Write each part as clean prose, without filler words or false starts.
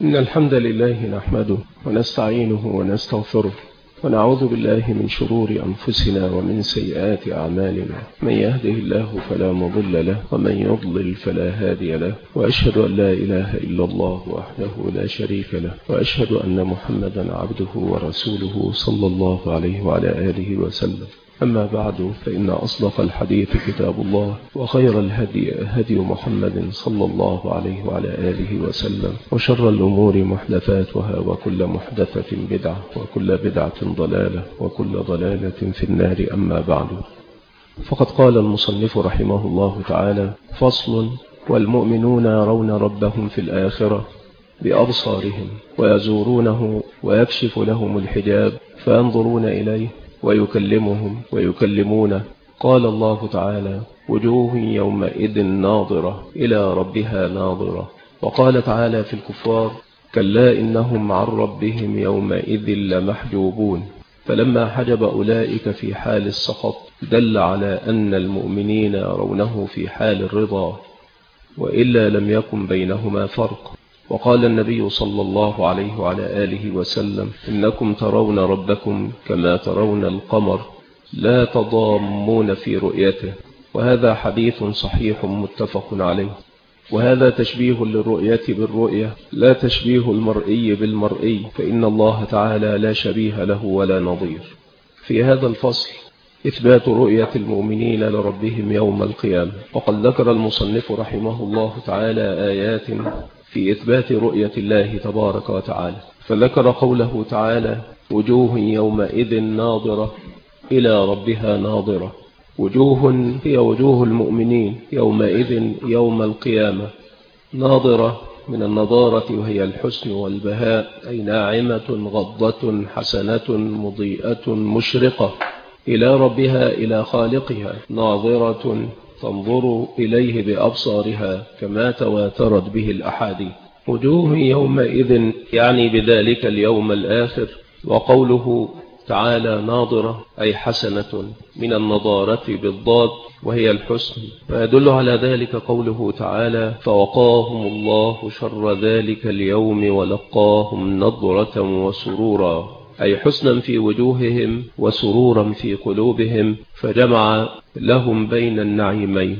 إن الحمد لله نحمده ونستعينه ونستغفره ونعوذ بالله من شرور أنفسنا ومن سيئات أعمالنا. من يهده الله فلا مضل له ومن يضلل فلا هادي له، وأشهد أن لا إله إلا الله وحده لا شريك له، وأشهد أن محمدا عبده ورسوله صلى الله عليه وعلى آله وسلم. أما بعد، فإن أصدق الحديث كتاب الله، وخير الهدي هدي محمد صلى الله عليه وعلى آله وسلم، وشر الأمور محدثاتها، وكل محدثة بدعة، وكل بدعة ضلالة، وكل ضلالة في النار. أما بعد، فقد قال المصنف رحمه الله تعالى: فصل: والمؤمنون يرون ربهم في الآخرة بأبصارهم، ويزورونه ويكشف لهم الحجاب فينظرون إليه ويكلمهم ويكلمونه. قال الله تعالى: وجوه يومئذ ناظرة إلى ربها ناظرة. وقال تعالى في الكفار: كلا إنهم عن ربهم يومئذ لمحجوبون. فلما حجب أولئك في حال السخط دل على أن المؤمنين يرونه في حال الرضا، وإلا لم يكن بينهما فرق. وقال النبي صلى الله عليه وعلى آله وسلم: إنكم ترون ربكم كما ترون القمر لا تضامون في رؤيته. وهذا حديث صحيح متفق عليه. وهذا تشبيه للرؤية بالرؤية، لا تشبيه المرئي بالمرئي، فإن الله تعالى لا شبيه له ولا نظير. في هذا الفصل إثبات رؤية المؤمنين لربهم يوم القيامة. وقد ذكر المصنف رحمه الله تعالى آيات في إثبات رؤية الله تبارك وتعالى، فذكر قوله تعالى: وجوه يومئذ ناظرة إلى ربها ناظرة. وجوه هي وجوه المؤمنين يومئذ يوم القيامة، ناظرة من النضارة وهي الحسن والبهاء، أي ناعمة غضة حسنة مضيئة مشرقة، إلى ربها إلى خالقها، ناظرة تنظر إليه بأبصارها كما تواترت به الأحاديث. وجوه يومئذ يعني بذلك اليوم الآخر. وقوله تعالى ناظرة أي حسنة من النضارة بالضاد وهي الحسن، فيدل على ذلك قوله تعالى: فوقاهم الله شر ذلك اليوم ولقاهم نضرة وسرورا، أي حسنا في وجوههم وسرورا في قلوبهم، فجمع لهم بين النعيمين.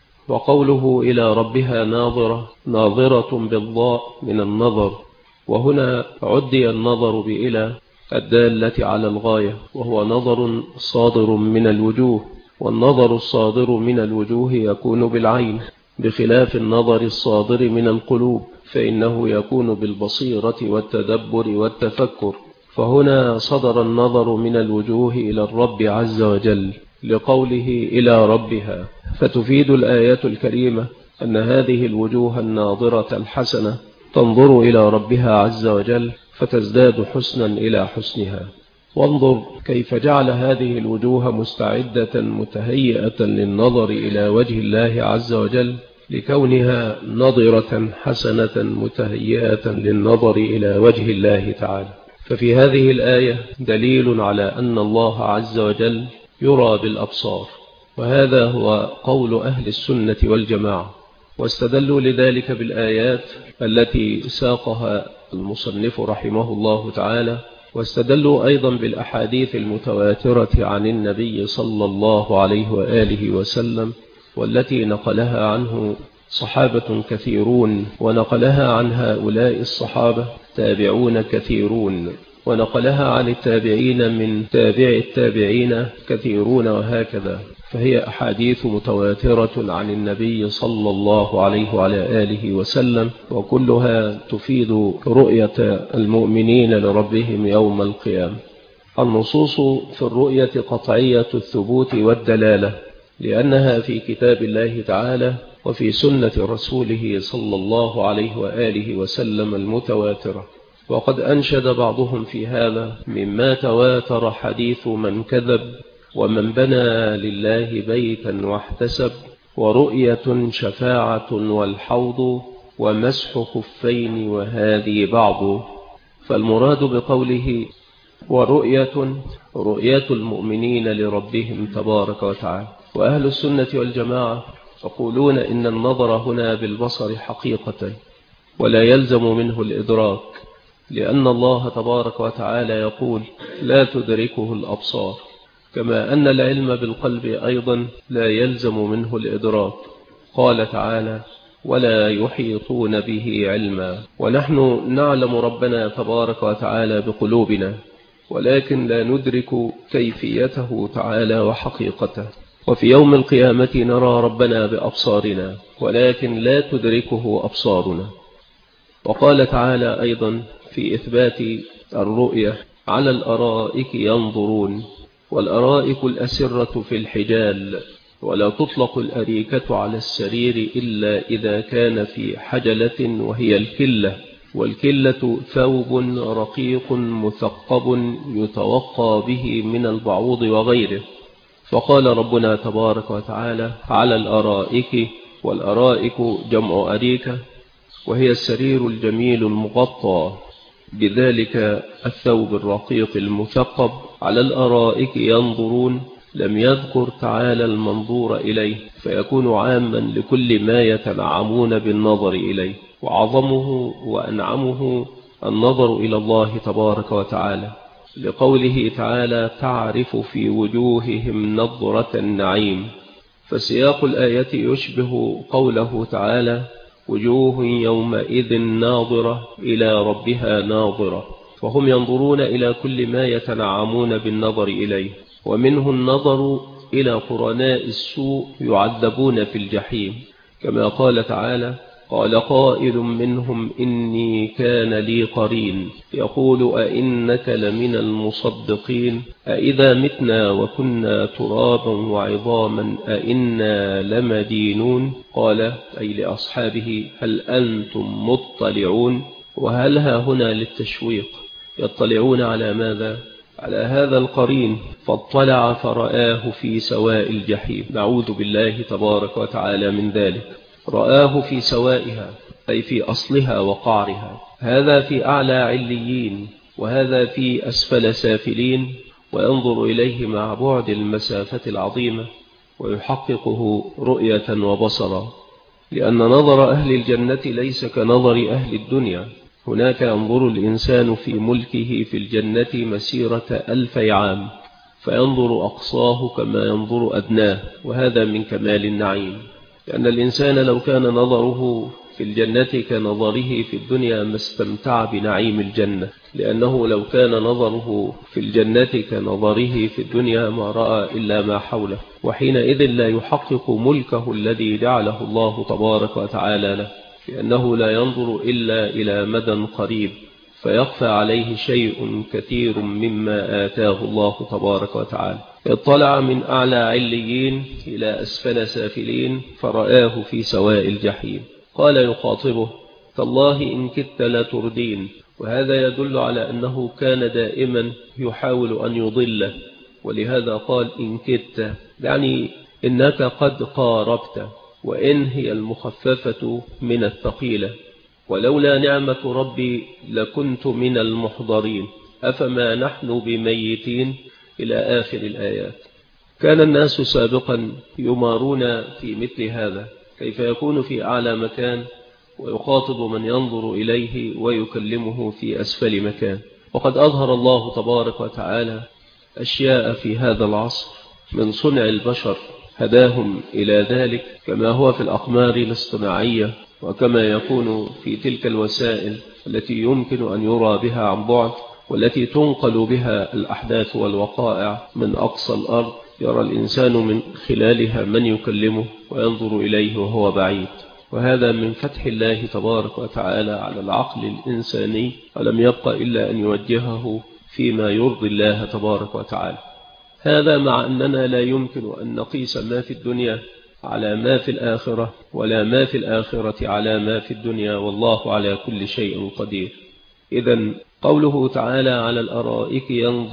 وقوله إلى ربها ناظرة، ناظرة بالضاء من النظر، وهنا عدي النظر بإلى الدالة على الغاية، وهو نظر صادر من الوجوه، والنظر الصادر من الوجوه يكون بالعين، بخلاف النظر الصادر من القلوب فإنه يكون بالبصيرة والتدبر والتفكر. فهنا صدر النظر من الوجوه إلى الرب عز وجل لقوله إلى ربها، فتفيد الآية الكريمة أن هذه الوجوه الناظرة الحسنة تنظر إلى ربها عز وجل فتزداد حسنا إلى حسنها. وانظر كيف جعل هذه الوجوه مستعدة متهيئة للنظر إلى وجه الله عز وجل، لكونها نظرة حسنة متهيئة للنظر إلى وجه الله تعالى. ففي هذه الآية دليل على أن الله عز وجل يرى بالأبصار، وهذا هو قول أهل السنة والجماعة. واستدلوا لذلك بالآيات التي ساقها المصنف رحمه الله تعالى، واستدلوا أيضا بالأحاديث المتواترة عن النبي صلى الله عليه وآله وسلم، والتي نقلها عنه صحابة كثيرون، ونقلها عن هؤلاء الصحابة تابعون كثيرون، ونقلها عن التابعين من تابع التابعين كثيرون، وهكذا. فهي أحاديث متواترة عن النبي صلى الله عليه وعلى آله وسلم، وكلها تفيد رؤية المؤمنين لربهم يوم القيامة. النصوص في الرؤية قطعية الثبوت والدلالة، لأنها في كتاب الله تعالى وفي سنة رسوله صلى الله عليه وآله وسلم المتواترة. وقد أنشد بعضهم في هذا: مما تواتر حديث من كذب، ومن بنى لله بيتا واحتسب، ورؤية شفاعة والحوض، ومسح خفين وهذه بعض. فالمراد بقوله رؤية المؤمنين لربهم تبارك وتعالى. وأهل السنة والجماعة يقولون إن النظر هنا بالبصر حقيقة، ولا يلزم منه الإدراك، لأن الله تبارك وتعالى يقول لا تدركه الأبصار، كما أن العلم بالقلب أيضا لا يلزم منه الإدراك. قال تعالى ولا يحيطون به علما. ونحن نعلم ربنا تبارك وتعالى بقلوبنا، ولكن لا ندرك كيفيته تعالى وحقيقته. وفي يوم القيامة نرى ربنا بأبصارنا، ولكن لا تدركه أبصارنا. وقال تعالى أيضا في إثبات الرؤية على الأرائك ينظرون، والأرائك الأسرة في الحجال، ولا تطلق الأريكة على السرير إلا إذا كان في حجلة وهي الكلة، والكلة ثوب رقيق مثقب يتوقى به من البعوض وغيره. فقال ربنا تبارك وتعالى على الأرائك، والأرائك جمع أريكة، وهي السرير الجميل المغطى بذلك الثوب الرقيق المثقب. على الأرائك ينظرون، لم يذكر تعالى المنظور إليه، فيكون عاما لكل ما يتنعمون بالنظر إليه، وعظمه وأنعمه النظر إلى الله تبارك وتعالى، لقوله تعالى تعرف في وجوههم نظرة النعيم. فسياق الآية يشبه قوله تعالى وجوه يومئذ ناظرة إلى ربها ناظرة، فهم ينظرون إلى كل ما يتنعمون بالنظر إليه، ومنه النظر إلى قرناء السوء يعذبون في الجحيم، كما قال تعالى قال قائل منهم إني كان لي قرين يقول أئنك لمن المصدقين أئذا متنا وكنا ترابا وعظاما أئنا لمدينون. قال أي لأصحابه هل أنتم مطلعون؟ وهل ها هنا للتشويق، يطلعون على ماذا؟ على هذا القرين، فاطلع فرآه في سواء الجحيم. نعوذ بالله تبارك وتعالى من ذلك. رآه في سوائها أي في أصلها وقعرها، هذا في أعلى عليين وهذا في أسفل سافلين، وينظر إليه مع بعد المسافة العظيمة ويحققه رؤية وبصرا، لأن نظر أهل الجنة ليس كنظر أهل الدنيا. هناك ينظر الإنسان في ملكه في الجنة مسيرة 1000 عام، فينظر أقصاه كما ينظر أدناه، وهذا من كمال النعيم. لأن الإنسان لو كان نظره في الجنة كنظره في الدنيا ما استمتع بنعيم الجنة، لأنه لو كان نظره في الجنة كنظره في الدنيا ما رأى إلا ما حوله، وحينئذ لا يحقق ملكه الذي جعله الله تبارك وتعالى له، لأنه لا ينظر إلا إلى مدى قريب، فيخفى عليه شيء كثير مما آتاه الله تبارك وتعالى. اطلع من أعلى عليين إلى أسفل سافلين فرآه في سواء الجحيم. قال يخاطبه تالله إن كدت لتردين، وهذا يدل على أنه كان دائما يحاول أن يضله، ولهذا قال إن كدت، يعني إنك قد قاربت، وإن هي المخففة من الثقيلة، ولولا نعمة ربي لكنت من المحضرين أفما نحن بميتين إلى آخر الآيات. كان الناس سابقا يمارون في مثل هذا، كيف يكون في أعلى مكان ويخاطب من ينظر إليه ويكلمه في أسفل مكان. وقد أظهر الله تبارك وتعالى أشياء في هذا العصر من صنع البشر هداهم إلى ذلك، كما هو في الأقمار الاصطناعية، وكما يكون في تلك الوسائل التي يمكن أن يرى بها عن بعد، والتي تنقل بها الأحداث والوقائع من أقصى الأرض، يرى الإنسان من خلالها من يكلمه وينظر إليه وهو بعيد. وهذا من فتح الله تبارك وتعالى على العقل الإنساني، ولم يبق إلا أن يوجهه فيما يرضي الله تبارك وتعالى. هذا مع أننا لا يمكن أن نقيس ما في الدنيا على ما في الآخرة، ولا ما في الآخرة على ما في الدنيا، والله على كل شيء قدير. إذن قوله تعالى على الأرائك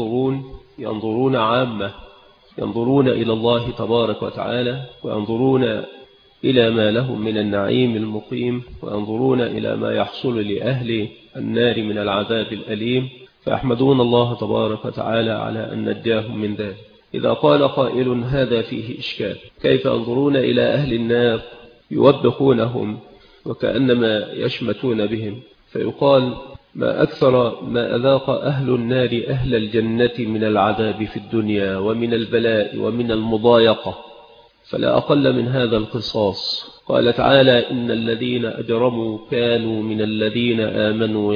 ينظرون عامة، ينظرون إلى الله تبارك وتعالى، وينظرون إلى ما لهم من النعيم المقيم، وينظرون إلى ما يحصل لأهل النار من العذاب الأليم، فيحمدون الله تبارك وتعالى على أن نجاهم من ذلك. إذا قال قائل هذا فيه إشكال، كيف ينظرون إلى أهل النار يوبخونهم وكأنما يشمتون بهم، فيقال: ما أكثر ما أذاق أهل النار أهل الجنة من العذاب في الدنيا ومن البلاء ومن المضايقة، فلا أقل من هذا القصاص. قال تعالى: إن الذين أجرموا كانوا من الذين آمنوا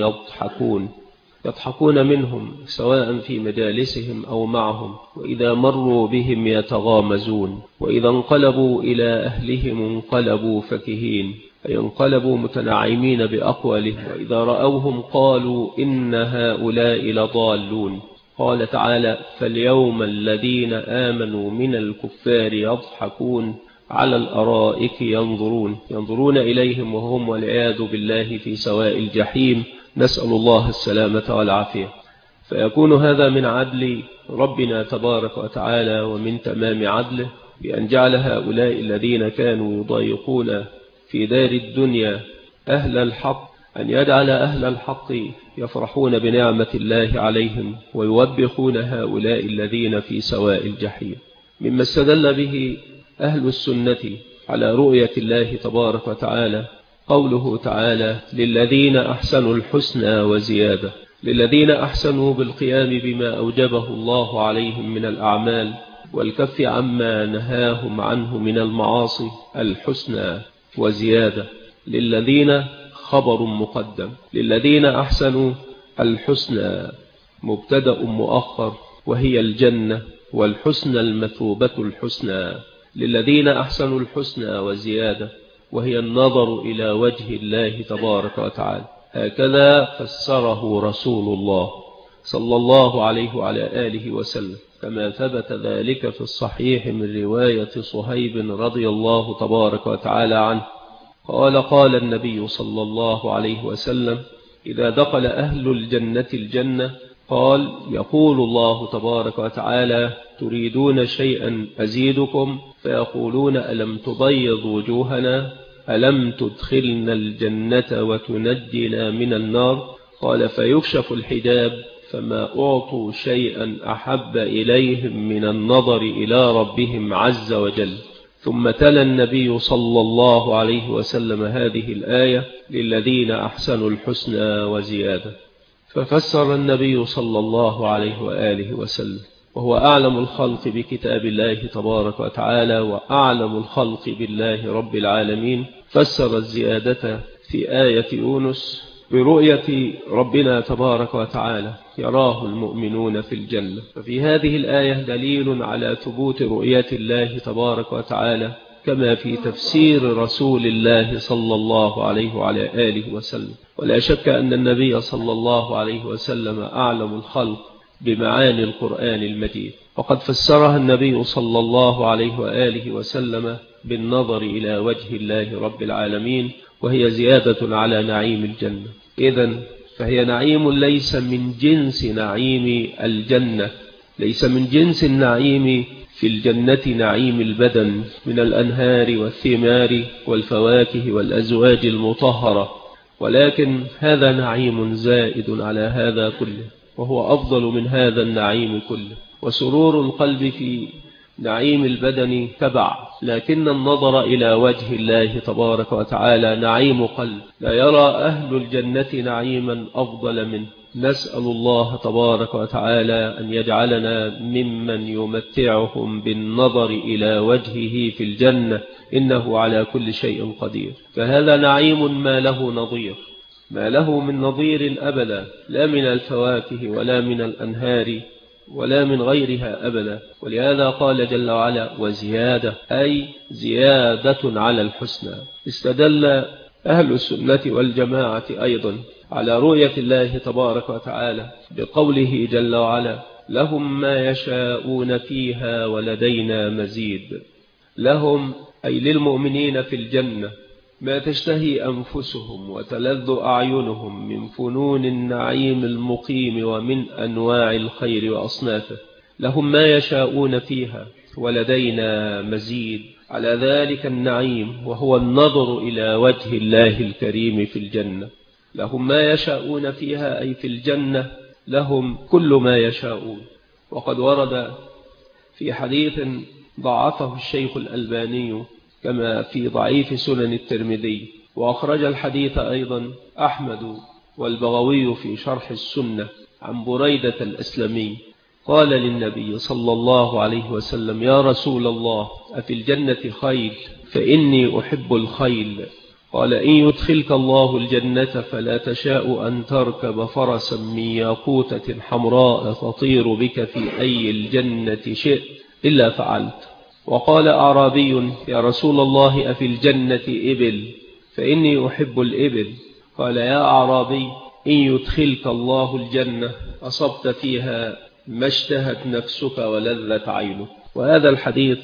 يضحكون منهم سواء في مجالسهم أو معهم، وإذا مروا بهم يتغامزون، وإذا انقلبوا إلى أهلهم انقلبوا فكهين، أي انقلبوا متنعمين بأقوالهم، وإذا رأوهم قالوا إن هؤلاء لضالون. قال تعالى: فاليوم الذين آمنوا من الكفار يضحكون على الأرائك ينظرون إليهم وهم والعياذ بالله في سواء الجحيم، نسأل الله السلامة والعافية. فيكون هذا من عدل ربنا تبارك وتعالى ومن تمام عدله، بأن جعل هؤلاء الذين كانوا يضايقون في دار الدنيا أهل الحق، أن يجعل أهل الحق يفرحون بنعمة الله عليهم ويوبخون هؤلاء الذين في سواء الجحيم. مما استدل به أهل السنة على رؤية الله تبارك وتعالى قوله تعالى: للذين أحسنوا الحسنى وزيادة، للذين أحسنوا بالقيام بما أوجبه الله عليهم من الأعمال والكف عما نهاهم عنه من المعاصي، الحسنى وزيادة. للذين خبر مقدم، للذين أحسنوا الحسنى مبتدأ مؤخر، وهي الجنة، والحسنى المثوبة الحسنى. للذين أحسنوا الحسنى وزيادة، وهي النظر إلى وجه الله تبارك وتعالى. هكذا فسره رسول الله صلى الله عليه وعلى آله وسلم، كما ثبت ذلك في الصحيح من رواية صهيب رضي الله تبارك وتعالى عنه قال: قال النبي صلى الله عليه وسلم: إذا دخل أهل الجنة الجنة قال: يقول الله تبارك وتعالى: تريدون شيئا أزيدكم؟ فيقولون: ألم تبيض وجوهنا؟ ألم تدخلنا الجنة وتنجنا من النار؟ قال: فيكشف الحجاب فما أعطوا شيئا أحب إليهم من النظر إلى ربهم عز وجل. ثم تلا النبي صلى الله عليه وسلم هذه الآية: للذين أحسنوا الحسنى وزيادة. ففسر النبي صلى الله عليه وآله وسلم، وهو أعلم الخلق بكتاب الله تبارك وتعالى وأعلم الخلق بالله رب العالمين، فسر الزيادة في آية يونس برؤية ربنا تبارك وتعالى يراه المؤمنون في الجنة. ففي هذه الآية دليل على ثبوت رؤية الله تبارك وتعالى، كما في تفسير رسول الله صلى الله عليه وعلى آله وسلم. ولا شك أن النبي صلى الله عليه وسلم أعلم الخلق بمعاني القرآن المجيد، وقد فسرها النبي صلى الله عليه وآله وسلم بالنظر إلى وجه الله رب العالمين، وهي زيادة على نعيم الجنة. إذن فهي نعيم ليس من جنس نعيم الجنة، ليس من جنس النعيم في الجنة نعيم البدن من الأنهار والثمار والفواكه والأزواج المطهرة، ولكن هذا نعيم زائد على هذا كله، وهو أفضل من هذا النعيم كله. وسرور القلب في نعيم البدن تبع، لكن النظر إلى وجه الله تبارك وتعالى نعيم قلب، لا يرى أهل الجنة نعيما أفضل منه. نسأل الله تبارك وتعالى أن يجعلنا ممن يمتعهم بالنظر إلى وجهه في الجنة، إنه على كل شيء قدير. فهذا نعيم ما له نظير، ما له من نظير أبدا، لا من الفواكه ولا من الأنهار ولا من غيرها أبدا. ولهذا قال جل وعلا: وزيادة، أي زيادة على الحسنى. استدل أهل السنة والجماعة أيضا على رؤية الله تبارك وتعالى بقوله جل وعلا: لهم ما يشاءون فيها ولدينا مزيد. لهم أي للمؤمنين في الجنة ما تشتهي أنفسهم وتلذ أعينهم من فنون النعيم المقيم ومن أنواع الخير وأصنافه. لهم ما يشاءون فيها ولدينا مزيد على ذلك النعيم، وهو النظر إلى وجه الله الكريم في الجنة. لهم ما يشاءون فيها أي في الجنة لهم كل ما يشاءون. وقد ورد في حديث ضعفه الشيخ الألباني كما في ضعيف سنن الترمذي وأخرج الحديث أيضا أحمد والبغوي في شرح السنة عن بريدة الأسلمي قال للنبي صلى الله عليه وسلم: يا رسول الله، أفي الجنة خيل؟ فإني أحب الخيل. قال: إن يدخلك الله الجنة فلا تشاء أن تركب فرسا من ياقوتة حمراء تطير بك في أي الجنة شئت إلا فعلت. وقال أعرابي: يا رسول الله، أفي الجنة إبل؟ فإني أحب الإبل. قال: يا أعرابي، إن يدخلك الله الجنة أصبت فيها ما اشتهت نفسك ولذت عينك. وهذا الحديث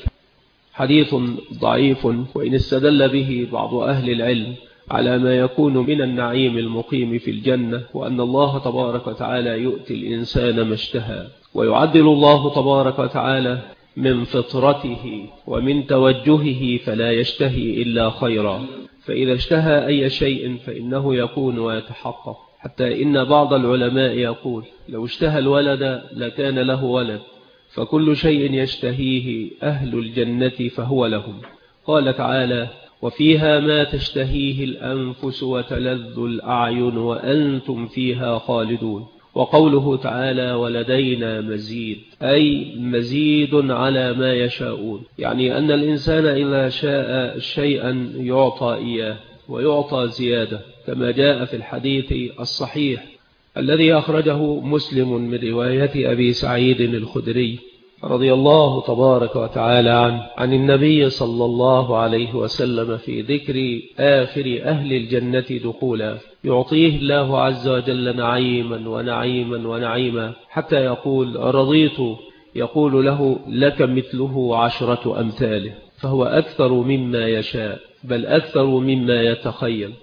حديث ضعيف، وإن استدل به بعض أهل العلم على ما يكون من النعيم المقيم في الجنة، وأن الله تبارك وتعالى يؤتي الإنسان ما اشتهى، ويعدل الله تبارك وتعالى من فطرته ومن توجهه فلا يشتهي إلا خيرا، فإذا اشتهى أي شيء فإنه يكون ويتحقق، حتى إن بعض العلماء يقول: لو اشتهى الولد لكان له ولد، فكل شيء يشتهيه أهل الجنة فهو لهم. قال تعالى: وفيها ما تشتهيه الأنفس وتلذ الأعين وأنتم فيها خالدون. وقوله تعالى: ولدينا مزيد، أي مزيد على ما يشاءون، يعني أن الإنسان إذا شاء شيئا يعطى إياه ويعطى زيادة، كما جاء في الحديث الصحيح الذي أخرجه مسلم من رواية أبي سعيد الخدري رضي الله تبارك وتعالى عنه عن النبي صلى الله عليه وسلم في ذكر آخر أهل الجنة دخولا: يعطيه الله عز وجل نعيما ونعيما ونعيما حتى يقول: رضيت، يقول له: لك مثله 10 أمثاله، فهو أكثر مما يشاء، بل أكثر مما يتخيل.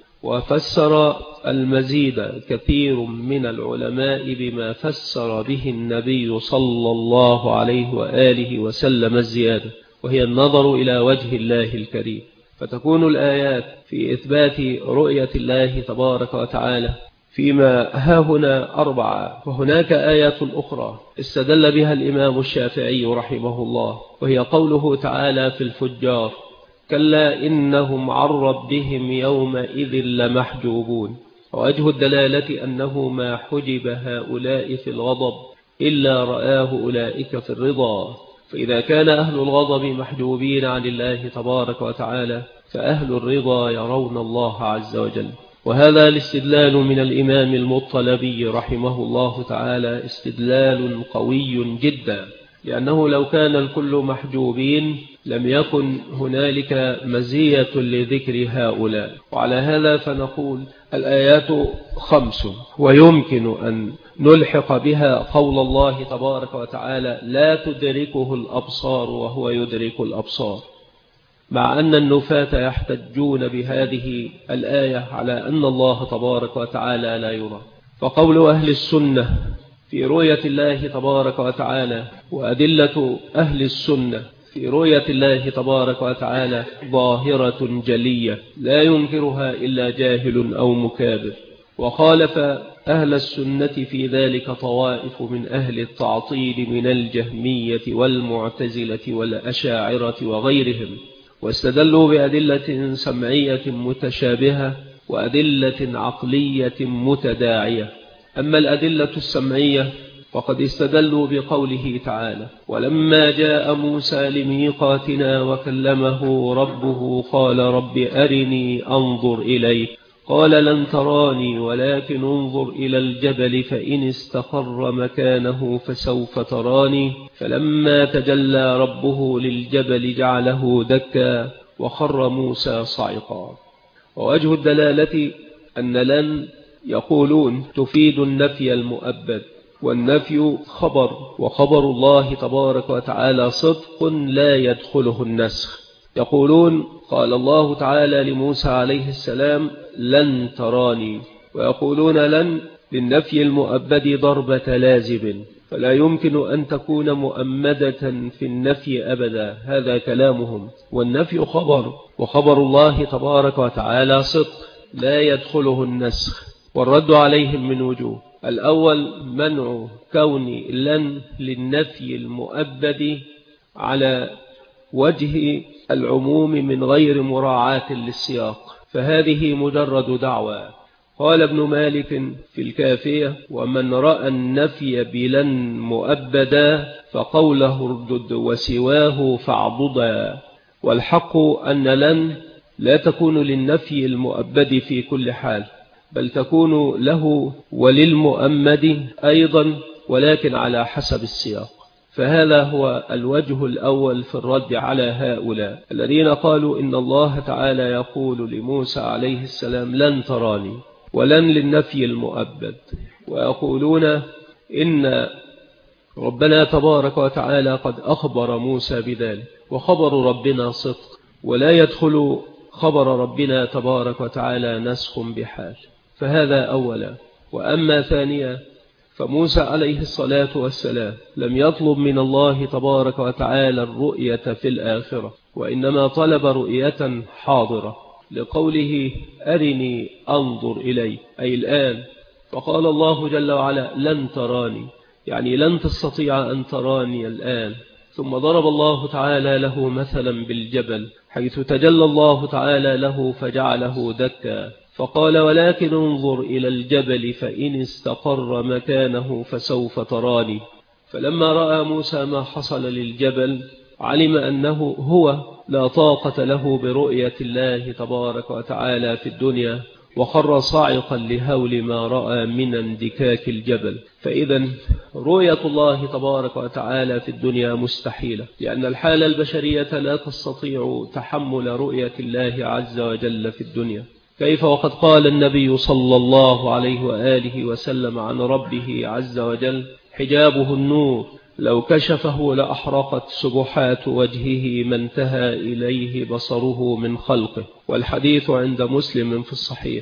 وفسر المزيد كثير من العلماء بما فسر به النبي صلى الله عليه وآله وسلم الزيادة، وهي النظر إلى وجه الله الكريم. فتكون الآيات في إثبات رؤية الله تبارك وتعالى فيما هاهنا 4، وهناك آيات أخرى استدل بها الإمام الشافعي رحمه الله، وهي قوله تعالى في الفجار: كلا إنهم عن ربهم يومئذ لمحجوبون. ووجه الدلالة أنه ما حجب هؤلاء في الغضب إلا رآه أولئك في الرضا، فإذا كان أهل الغضب محجوبين عن الله تبارك وتعالى، فأهل الرضا يرون الله عز وجل. وهذا الاستدلال من الإمام المطلبي رحمه الله تعالى استدلال قوي جدا، لأنه لو كان الكل محجوبين لم يكن هنالك مزية لذكر هؤلاء. وعلى هذا فنقول الآيات 5، ويمكن أن نلحق بها قول الله تبارك وتعالى: لا تدركه الأبصار وهو يدرك الأبصار، مع أن النفاة يحتجون بهذه الآية على أن الله تبارك وتعالى لا يرى. فقول أهل السنة في رؤية الله تبارك وتعالى وأدلة أهل السنة في رؤية الله تبارك وتعالى ظاهرة جلية لا ينكرها إلا جاهل أو مكابر. وخالف أهل السنة في ذلك طوائف من أهل التعطيل من الجهمية والمعتزلة والأشاعرة وغيرهم، واستدلوا بأدلة سمعية متشابهة وأدلة عقلية متداعية. أما الأدلة السمعية فقد استدلوا بقوله تعالى: ولما جاء موسى لميقاتنا وكلمه ربه قال رب أرني أنظر إليك قال لن تراني ولكن انظر إلى الجبل فإن استقر مكانه فسوف تراني فلما تجلى ربه للجبل جعله دكا وخر موسى صعقا. ووجه الدلالة أن لن يقولون تفيد النفي المؤبد، والنفي خبر، وخبر الله تبارك وتعالى صدق لا يدخله النسخ. يقولون قال الله تعالى لموسى عليه السلام لن تراني، ويقولون لن للنفي المؤبد ضربة لازم، فلا يمكن أن تكون مؤمدة في النفي أبدا، هذا كلامهم. والنفي خبر، وخبر الله تبارك وتعالى صدق لا يدخله النسخ. والرد عليهم من وجوه: الأول منع كون لن للنفي المؤبد على وجه العموم من غير مراعاة للسياق، فهذه مجرد دعوى. قال ابن مالك في الكافية: ومن رأى النفي بلن مؤبدا فقوله اردد وسواه فاعضدا. والحق أن لن لا تكون للنفي المؤبد في كل حال، بل تكون له وللمؤمد أيضا، ولكن على حسب السياق. فهذا هو الوجه الأول في الرد على هؤلاء الذين قالوا إن الله تعالى يقول لموسى عليه السلام لن تراني، ولن للنفي المؤبد، ويقولون إن ربنا تبارك وتعالى قد أخبر موسى بذلك، وخبر ربنا صدق، ولا يدخل خبر ربنا تبارك وتعالى نسخ بحال. فهذا أولا. وأما ثانيا، فموسى عليه الصلاة والسلام لم يطلب من الله تبارك وتعالى الرؤية في الآخرة، وإنما طلب رؤية حاضرة، لقوله أرني أنظر إلي، أي الآن. فقال الله جل وعلا لن تراني، يعني لن تستطيع أن تراني الآن. ثم ضرب الله تعالى له مثلا بالجبل، حيث تجلى الله تعالى له فجعله دكا، فقال ولكن انظر إلى الجبل فإن استقر مكانه فسوف تراني. فلما رأى موسى ما حصل للجبل علم أنه هو لا طاقة له برؤية الله تبارك وتعالى في الدنيا، وخر صاعقا لهول ما رأى من اندكاك الجبل. فإذا رؤية الله تبارك وتعالى في الدنيا مستحيلة، لأن الحالة البشرية لا تستطيع تحمل رؤية الله عز وجل في الدنيا. كيف وقد قال النبي صلى الله عليه وآله وسلم عن ربه عز وجل حجابه النور، لو كشفه لأحرقت سبحات وجهه ما انتهى إليه بصره من خلقه. والحديث عند مسلم في الصحيح.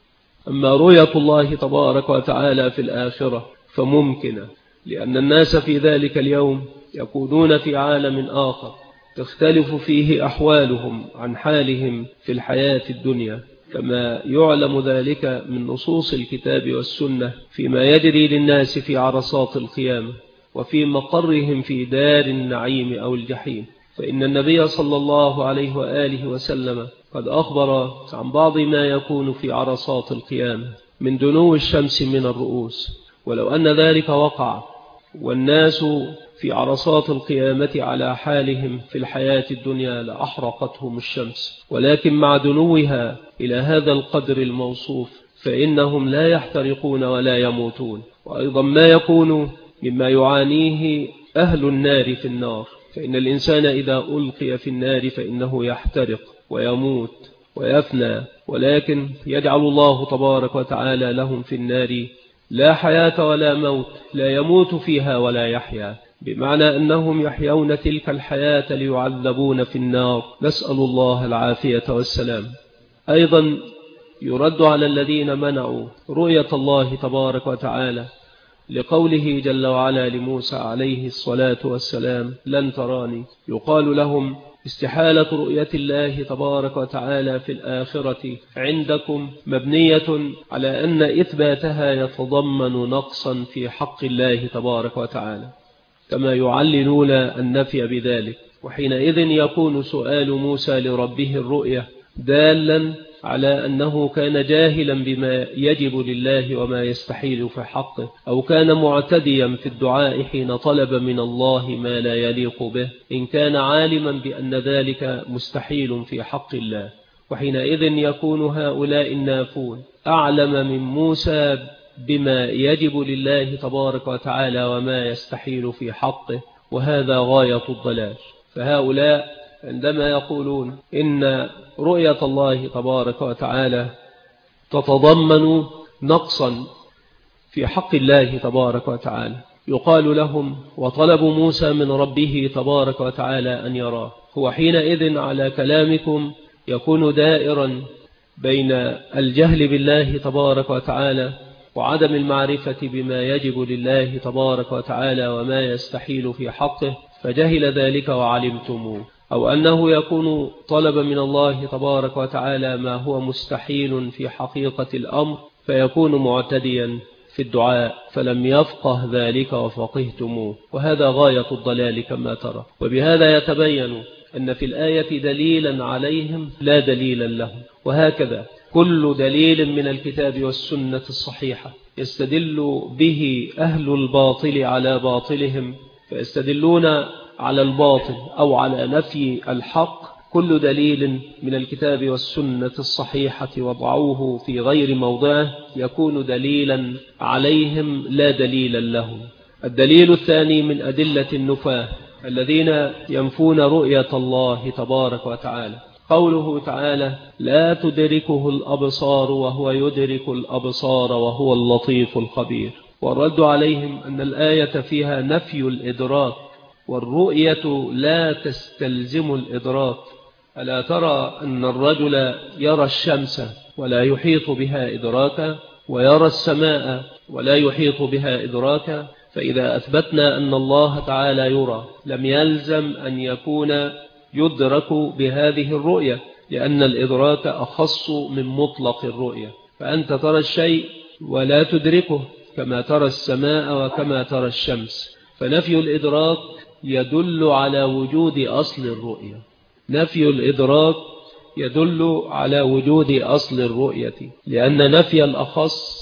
أما رؤية الله تبارك وتعالى في الآخرة فممكنة، لأن الناس في ذلك اليوم يكونون في عالم آخر تختلف فيه أحوالهم عن حالهم في الحياة الدنيا، كما يعلم ذلك من نصوص الكتاب والسنة فيما يجري للناس في عرصات القيامة، وفي مقرهم في دار النعيم أو الجحيم. فإن النبي صلى الله عليه وآله وسلم قد أخبر عن بعض ما يكون في عرصات القيامة من دنو الشمس من الرؤوس. ولو أن ذلك وقع والناس في عرصات القيامة على حالهم في الحياة الدنيا لأحرقتهم الشمس، ولكن مع دنوها إلى هذا القدر الموصوف فإنهم لا يحترقون ولا يموتون. وأيضا ما يكون مما يعانيه أهل النار في النار، فإن الإنسان إذا ألقي في النار فإنه يحترق ويموت ويفنى، ولكن يجعل الله تبارك وتعالى لهم في النار لا حياة ولا موت، لا يموت فيها ولا يحيا، بمعنى أنهم يحيون تلك الحياة ليعذبون في النار، نسأل الله العافية والسلام. أيضا يرد على الذين منعوا رؤية الله تبارك وتعالى لقوله جل وعلا لموسى عليه الصلاة والسلام لن تراني. يقال لهم استحالة رؤية الله تبارك وتعالى في الآخرة عندكم مبنية على أن إثباتها يتضمن نقصا في حق الله تبارك وتعالى، كما يعللون النفي بذلك. وحينئذ يكون سؤال موسى لربه الرؤية دالا على أنه كان جاهلا بما يجب لله وما يستحيل في حقه، أو كان معتديا في الدعاء حين طلب من الله ما لا يليق به، إن كان عالما بأن ذلك مستحيل في حق الله. وحينئذ يكون هؤلاء النافون أعلم من موسى بما يجب لله تبارك وتعالى وما يستحيل في حقه، وهذا غاية الضلال. فهؤلاء عندما يقولون إن رؤية الله تبارك وتعالى تتضمن نقصا في حق الله تبارك وتعالى، يقال لهم وطلب موسى من ربه تبارك وتعالى أن يراه. هو حينئذ على كلامكم يكون دائرا بين الجهل بالله تبارك وتعالى وعدم المعرفة بما يجب لله تبارك وتعالى وما يستحيل في حقه فجهل ذلك وعلمتموه، أو أنه يكون طلب من الله تبارك وتعالى ما هو مستحيل في حقيقة الأمر فيكون معتديا في الدعاء فلم يفقه ذلك وفقهتموه، وهذا غاية الضلال كما ترى. وبهذا يتبين أن في الآية دليلا عليهم لا دليلا لهم. وهكذا كل دليل من الكتاب والسنة الصحيحة يستدل به أهل الباطل على باطلهم، فيستدلون على الباطل أو على نفي الحق. كل دليل من الكتاب والسنة الصحيحة وضعوه في غير موضعه يكون دليلا عليهم لا دليلا لهم. الدليل الثاني من أدلة النفاة الذين ينفون رؤية الله تبارك وتعالى قوله تعالى: لا تدركه الأبصار وهو يدرك الأبصار وهو اللطيف الخبير. والرد عليهم أن الآية فيها نفي الإدراك، والرؤية لا تستلزم الإدراك. ألا ترى أن الرجل يرى الشمس ولا يحيط بها إدراكا، ويرى السماء ولا يحيط بها إدراكا؟ فإذا أثبتنا أن الله تعالى يرى لم يلزم أن يكون يدرك بهذه الرؤية، لأن الإدراك أخص من مطلق الرؤية. فأنت ترى الشيء ولا تدركه كما ترى السماء وكما ترى الشمس. فنفي الإدراك يدل على وجود أصل الرؤية. نفي الإدراك يدل على وجود أصل الرؤية، لأن نفي الأخص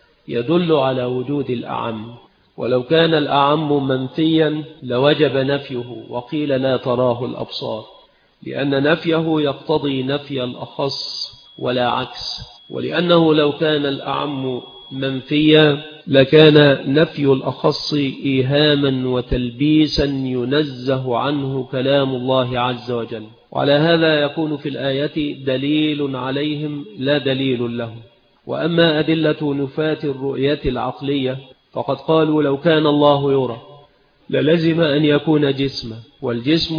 يدل على وجود الأعم. ولو كان الأعم منفيا لوجب نفيه وقيل لا تراه الأبصار، لأن نفيه يقتضي نفي الأخص ولا عكس. ولأنه لو كان الأعم منفيا لكان نفي الأخص إيهاما وتلبيسا ينزه عنه كلام الله عز وجل. وعلى هذا يكون في الآية دليل عليهم لا دليل لهم. وأما أدلة نفاة الرؤية العقلية فقد قالوا لو كان الله يرى للزم أن يكون جسما، والجسم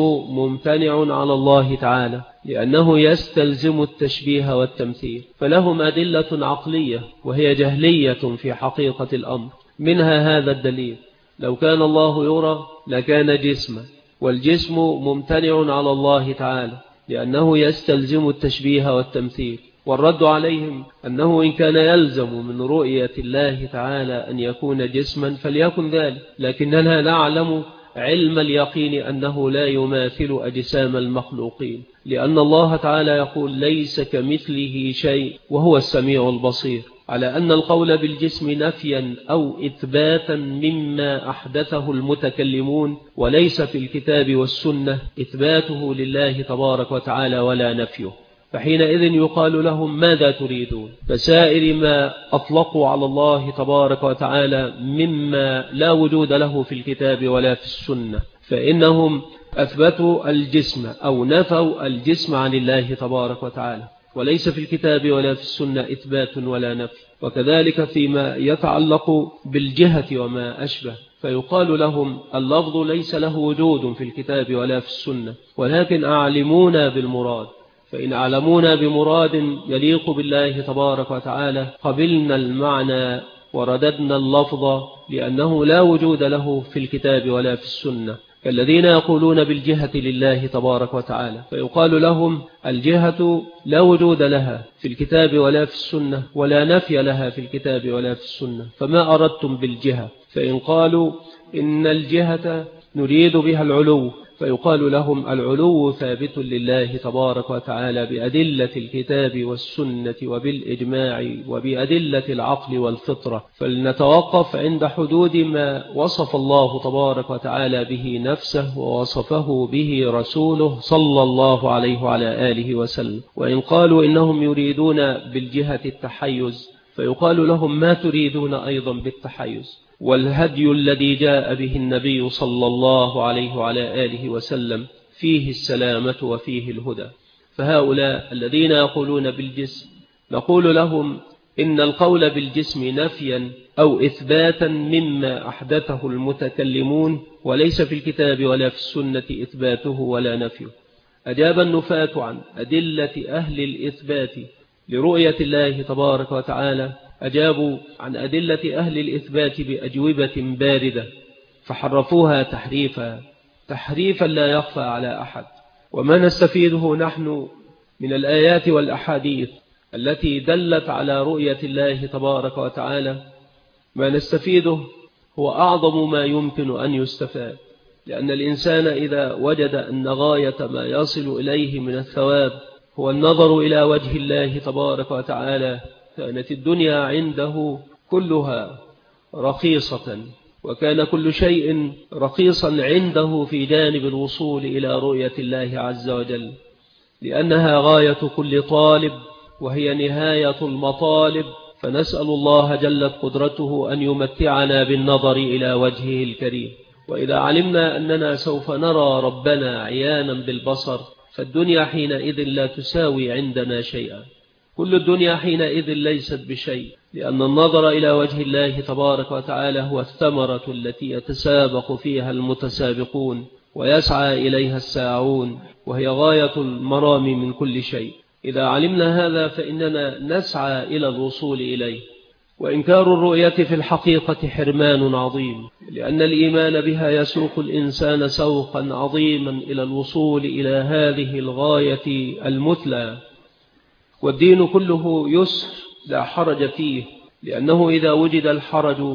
ممتنع على الله تعالى لأنه يستلزم التشبيه والتمثيل. فلهم أدلة عقلية وهي جهلية في حقيقة الأمر. منها هذا الدليل: لو كان الله يرى لكان جسما، والجسم ممتنع على الله تعالى لأنه يستلزم التشبيه والتمثيل. والرد عليهم أنه إن كان يلزم من رؤية الله تعالى أن يكون جسما فليكن ذلك، لكننا نعلم علم اليقين أنه لا يماثل أجسام المخلوقين، لأن الله تعالى يقول: ليس كمثله شيء وهو السميع البصير. على أن القول بالجسم نفيا أو إثباتا مما أحدثه المتكلمون، وليس في الكتاب والسنة إثباته لله تبارك وتعالى ولا نفيه. فحينئذ يقال لهم: ماذا تريدون؟ فسائر ما أطلقوا على الله تبارك وتعالى مما لا وجود له في الكتاب ولا في السنة، فإنهم أثبتوا الجسم أو نفوا الجسم عن الله تبارك وتعالى، وليس في الكتاب ولا في السنة إثبات ولا نفي. وكذلك فيما يتعلق بالجهة وما أشبه، فيقال لهم: اللفظ ليس له وجود في الكتاب ولا في السنة، ولكن أعلمونا بالمراد. فإن أعلمونا بمراد يليق بالله تبارك وتعالى قبلنا المعنى ورددنا اللفظ، لأنه لا وجود له في الكتاب ولا في السنة. كالذين يقولون بالجهة لله تبارك وتعالى، فيقال لهم: الجهة لا وجود لها في الكتاب ولا في السنة، ولا نفي لها في الكتاب ولا في السنة، فما أردتم بالجهة؟ فإن قالوا إن الجهة نريد بها العلو، فيقال لهم: العلو ثابت لله تبارك وتعالى بأدلة الكتاب والسنة وبالإجماع وبأدلة العقل والفطرة. فلنتوقف عند حدود ما وصف الله تبارك وتعالى به نفسه ووصفه به رسوله صلى الله عليه وعلى آله وسلم. وإن قالوا إنهم يريدون بالجهة التحيز، فيقال لهم: ما تريدون أيضا بالتحيز؟ والهدي الذي جاء به النبي صلى الله عليه وعلى آله وسلم فيه السلامة وفيه الهدى. فهؤلاء الذين يقولون بالجسم نقول لهم: إن القول بالجسم نفيا أو إثباتا مما أحدثه المتكلمون، وليس في الكتاب ولا في السنة إثباته ولا نفيه. أجاب النفاة عن أدلة أهل الإثبات لرؤية الله تبارك وتعالى، أجابوا عن أدلة أهل الإثبات بأجوبة باردة، فحرفوها تحريفا لا يخفى على أحد. وما نستفيده نحن من الآيات والأحاديث التي دلت على رؤية الله تبارك وتعالى، ما نستفيده هو أعظم ما يمكن أن يستفاد، لأن الإنسان إذا وجد أن غاية ما يصل إليه من الثواب هو النظر إلى وجه الله تبارك وتعالى كانت الدنيا عنده كلها رخيصة، وكان كل شيء رخيصا عنده في جانب الوصول إلى رؤية الله عز وجل، لأنها غاية كل طالب وهي نهاية المطالب. فنسأل الله جلت قدرته أن يمتعنا بالنظر إلى وجهه الكريم. وإذا علمنا أننا سوف نرى ربنا عيانا بالبصر فالدنيا حينئذ لا تساوي عندنا شيئا، كل الدنيا حينئذ ليست بشيء، لأن النظر إلى وجه الله تبارك وتعالى هو الثمرة التي يتسابق فيها المتسابقون ويسعى إليها الساعون، وهي غاية المرام من كل شيء. إذا علمنا هذا فإننا نسعى إلى الوصول إليه. وإنكار الرؤية في الحقيقة حرمان عظيم، لأن الإيمان بها يسوق الإنسان سوقا عظيما إلى الوصول إلى هذه الغاية المثلى. والدين كله يسر لا حرج فيه، لأنه إذا وجد الحرج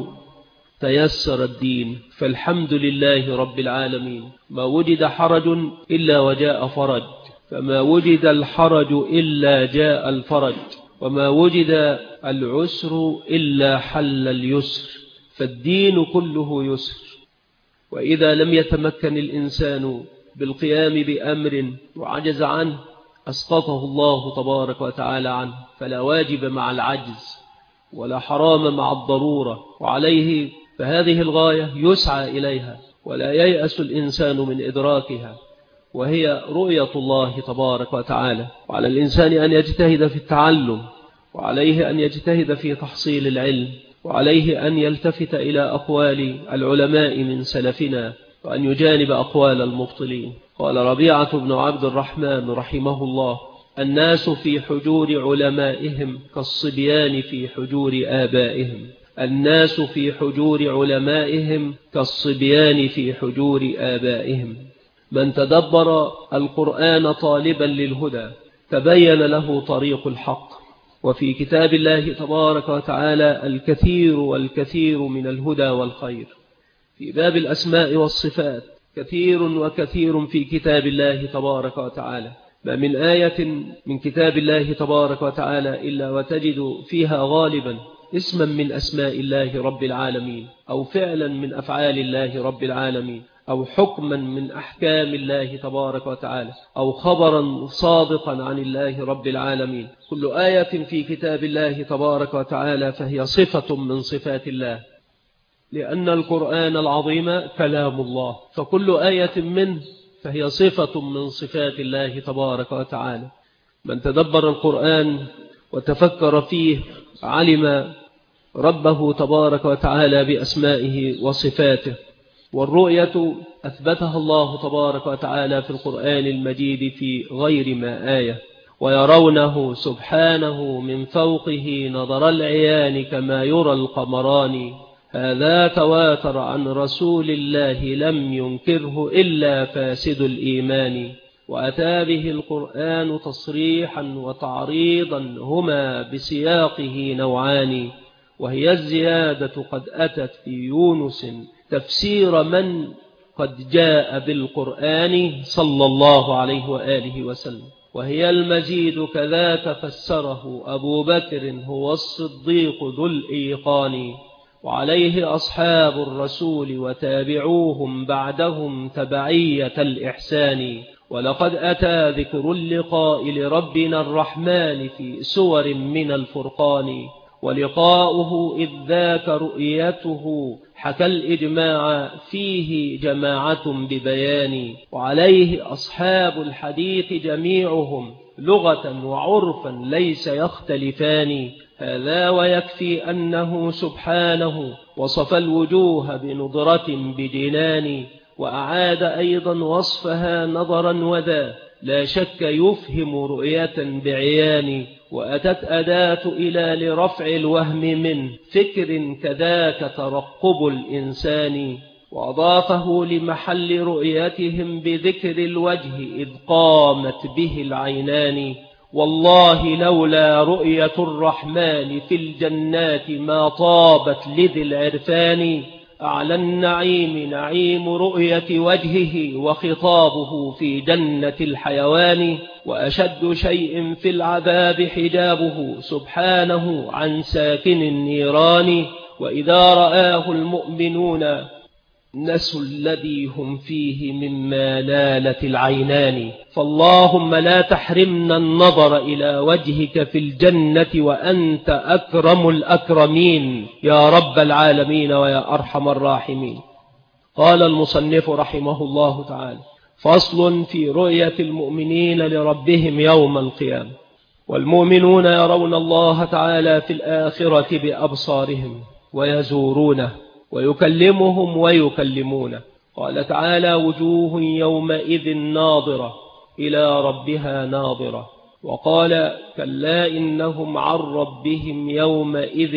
تيسر الدين، فالحمد لله رب العالمين. ما وجد حرج إلا وجاء فرج، فما وجد الحرج إلا جاء الفرج، وما وجد العسر إلا حل اليسر، فالدين كله يسر. وإذا لم يتمكن الإنسان بالقيام بأمر وعجز عنه أسقطه الله تبارك وتعالى عنه، فلا واجب مع العجز ولا حرام مع الضرورة، وعليه فهذه الغاية يسعى إليها ولا ييأس الإنسان من إدراكها، وهي رؤية الله تبارك وتعالى. وعلى الإنسان أن يجتهد في التعلم، وعليه أن يجتهد في تحصيل العلم، وعليه أن يلتفت إلى أقوال العلماء من سلفنا وأن يجانب أقوال المبطلين. قال ربيعة بن عبد الرحمن رحمه الله: الناس في حجور علمائهم كالصبيان في حجور آبائهم. الناس في حجور علمائهم كالصبيان في حجور آبائهم. من تدبر القرآن طالبا للهدى تبين له طريق الحق، وفي كتاب الله تبارك وتعالى الكثير والكثير من الهدى والخير. في باب الأسماء والصفات كثير وكثير في كتاب الله تبارك وتعالى، ما من آية من كتاب الله تبارك وتعالى إلا وتجد فيها غالبا اسما من أسماء الله رب العالمين، أو فعلا من أفعال الله رب العالمين، أو حكما من أحكام الله تبارك وتعالى، أو خبرا صادقا عن الله رب العالمين. كل آية في كتاب الله تبارك وتعالى فهي صفة من صفات الله، لأن القرآن العظيم كلام الله، فكل آية منه فهي صفة من صفات الله تبارك وتعالى. من تدبر القرآن وتفكر فيه علم ربه تبارك وتعالى بأسمائه وصفاته. والرؤية أثبتها الله تبارك وتعالى في القرآن المجيد في غير ما آية: ويرونه سبحانه من فوقه نظر العيان كما يرى القمران. هذا تواتر عن رسول الله لم ينكره إلا فاسد الإيمان. وأتى به القرآن تصريحا وتعريضا هما بسياقه نوعان، وهي الزيادة قد أتت في يونس تفسير من قد جاء بالقرآن صلى الله عليه وآله وسلم، وهي المزيد كذاك فسره أبو بكر هو الصديق ذو الإيقان. وعليه أصحاب الرسول وتابعوهم بعدهم تبعية الإحسان. ولقد أتى ذكر اللقاء لربنا الرحمن في سور من الفرقان، ولقاؤه إذ ذاك رؤيته حكى الإجماع فيه جماعة ببيان. وعليه أصحاب الحديث جميعهم لغة وعرفا ليس يختلفان. هذا ويكفي أنه سبحانه وصف الوجوه بنظرة بجنان، وأعاد أيضا وصفها نظرا وذا لا شك يفهم رؤية بعيان. وأتت أداة إلى لرفع الوهم من فكر كذاك ترقب الإنسان. وأضافه لمحل رؤيتهم بذكر الوجه إذ قامت به العينان. والله لولا رؤية الرحمن في الجنات ما طابت لذي العرفان. أعلى النعيم نعيم رؤية وجهه وخطابه في جنة الحيوان، وأشد شيء في العذاب حجابه سبحانه عن ساكن النيران. وإذا رآه المؤمنون نسوا الذي هم فيه مما نالت العينان. فاللهم لا تحرمنا النظر إلى وجهك في الجنة وأنت أكرم الأكرمين يا رب العالمين ويا أرحم الراحمين. قال المصنف رحمه الله تعالى: فصل في رؤية المؤمنين لربهم يوم القيامة. والمؤمنون يرون الله تعالى في الآخرة بأبصارهم ويزورونه ويكلمهم ويكلمونه. قال تعالى: وجوه يومئذ ناظرة إلى ربها ناظرة. وقال: كلا إنهم عن ربهم يومئذ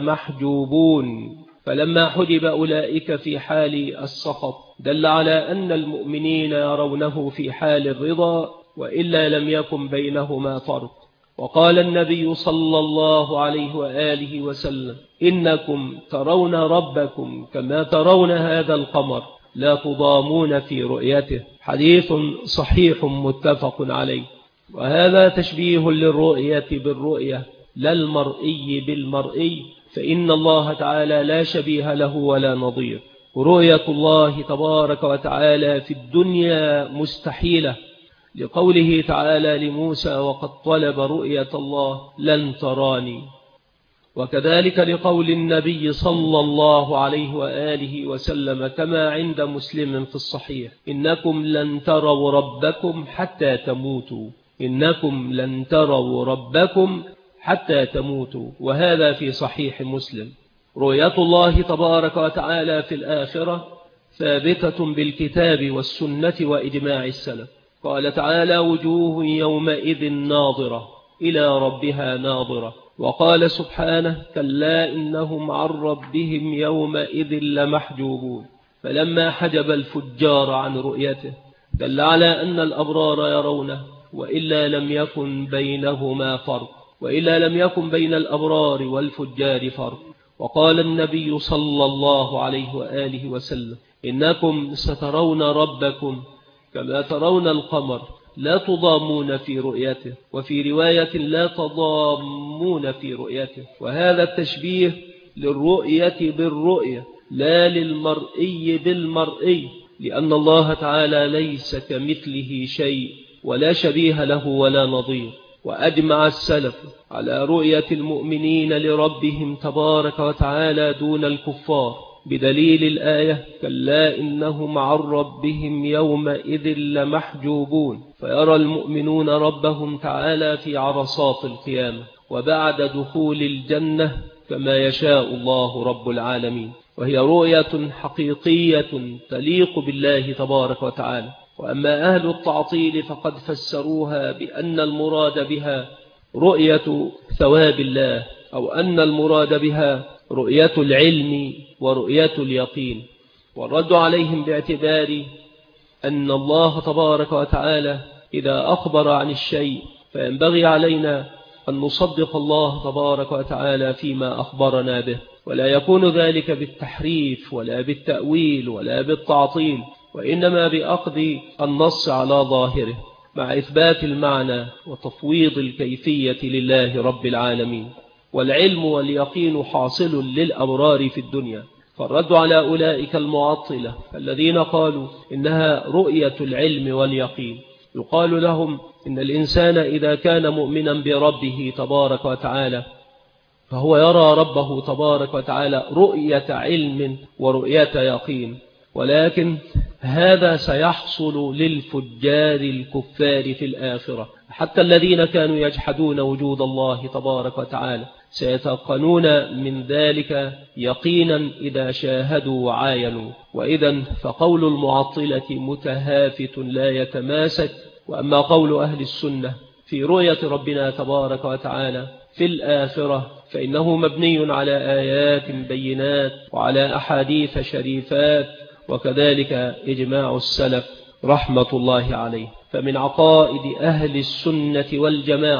لمحجوبون. فلما حجب أولئك في حال السخط دل على أن المؤمنين يرونه في حال الرضا، وإلا لم يكن بينهما فرق. وقال النبي صلى الله عليه وآله وسلم: إنكم ترون ربكم كما ترون هذا القمر لا تضامون في رؤيته. حديث صحيح متفق عليه. وهذا تشبيه للرؤية بالرؤية لا المرئي بالمرئي، فإن الله تعالى لا شبيه له ولا نظير. رؤية الله تبارك وتعالى في الدنيا مستحيلة، لقوله تعالى لموسى: وقد طلب رؤية الله لن تراني. وكذلك لقول النبي صلى الله عليه وآله وسلم كما عند مسلم في الصحيح: إنكم لن تروا ربكم حتى تموتوا. إنكم لن تروا ربكم حتى تموتوا. وهذا في صحيح مسلم. رؤية الله تبارك وتعالى في الآخرة ثابتة بالكتاب والسنة وإجماع السلف. قال تعالى: وجوه يومئذ ناظرة إلى ربها ناظرة. وقال سبحانه: كلا إنهم عن ربهم يومئذ لمحجوبون. فلما حجب الفجار عن رؤيته دل على أن الأبرار يرونه، وإلا لم يكن بينهما فرق، وإلا لم يكن بين الأبرار والفجار فرق. وقال النبي صلى الله عليه وآله وسلم: إنكم سترون ربكم كما ترون القمر لا تضامون في رؤيته. وفي رواية: لا تضامون في رؤيته. وهذا التشبيه للرؤية بالرؤية لا للمرئي بالمرئي، لأن الله تعالى ليس كمثله شيء ولا شبيه له ولا نظير. وأجمع السلف على رؤية المؤمنين لربهم تبارك وتعالى دون الكفار بدليل الآية: كلا إنهم عن ربهم يومئذ لمحجوبون. فيرى المؤمنون ربهم تعالى في عرصات القيامة وبعد دخول الجنة كما يشاء الله رب العالمين. وهي رؤية حقيقية تليق بالله تبارك وتعالى. وأما أهل التعطيل فقد فسروها بأن المراد بها رؤية ثواب الله، أو أن المراد بها رؤية العلم ورؤية اليقين. والرد عليهم باعتبار أن الله تبارك وتعالى إذا أخبر عن الشيء فينبغي علينا أن نصدق الله تبارك وتعالى فيما أخبرنا به، ولا يكون ذلك بالتحريف ولا بالتأويل ولا بالتعطيل، وإنما بأخذ النص على ظاهره مع إثبات المعنى وتفويض الكيفية لله رب العالمين. والعلم واليقين حاصل للأبرار في الدنيا. فالرد على أولئك المعطلة الذين قالوا إنها رؤية العلم واليقين، يقال لهم إن الإنسان إذا كان مؤمنا بربه تبارك وتعالى فهو يرى ربه تبارك وتعالى رؤية علم ورؤية يقين، ولكن هذا سيحصل للفجار الكفار في الآخرة. حتى الذين كانوا يجحدون وجود الله تبارك وتعالى سيتيقنون من ذلك يقينا إذا شاهدوا وعاينوا. وإذا فقول المعطلة متهافت لا يتماسك. وأما قول أهل السنة في رؤية ربنا تبارك وتعالى في الآخرة فإنه مبني على آيات بينات وعلى أحاديث شريفات، وكذلك إجماع السلف رحمة الله عليه. فمن عقائد أهل السنة والجماعة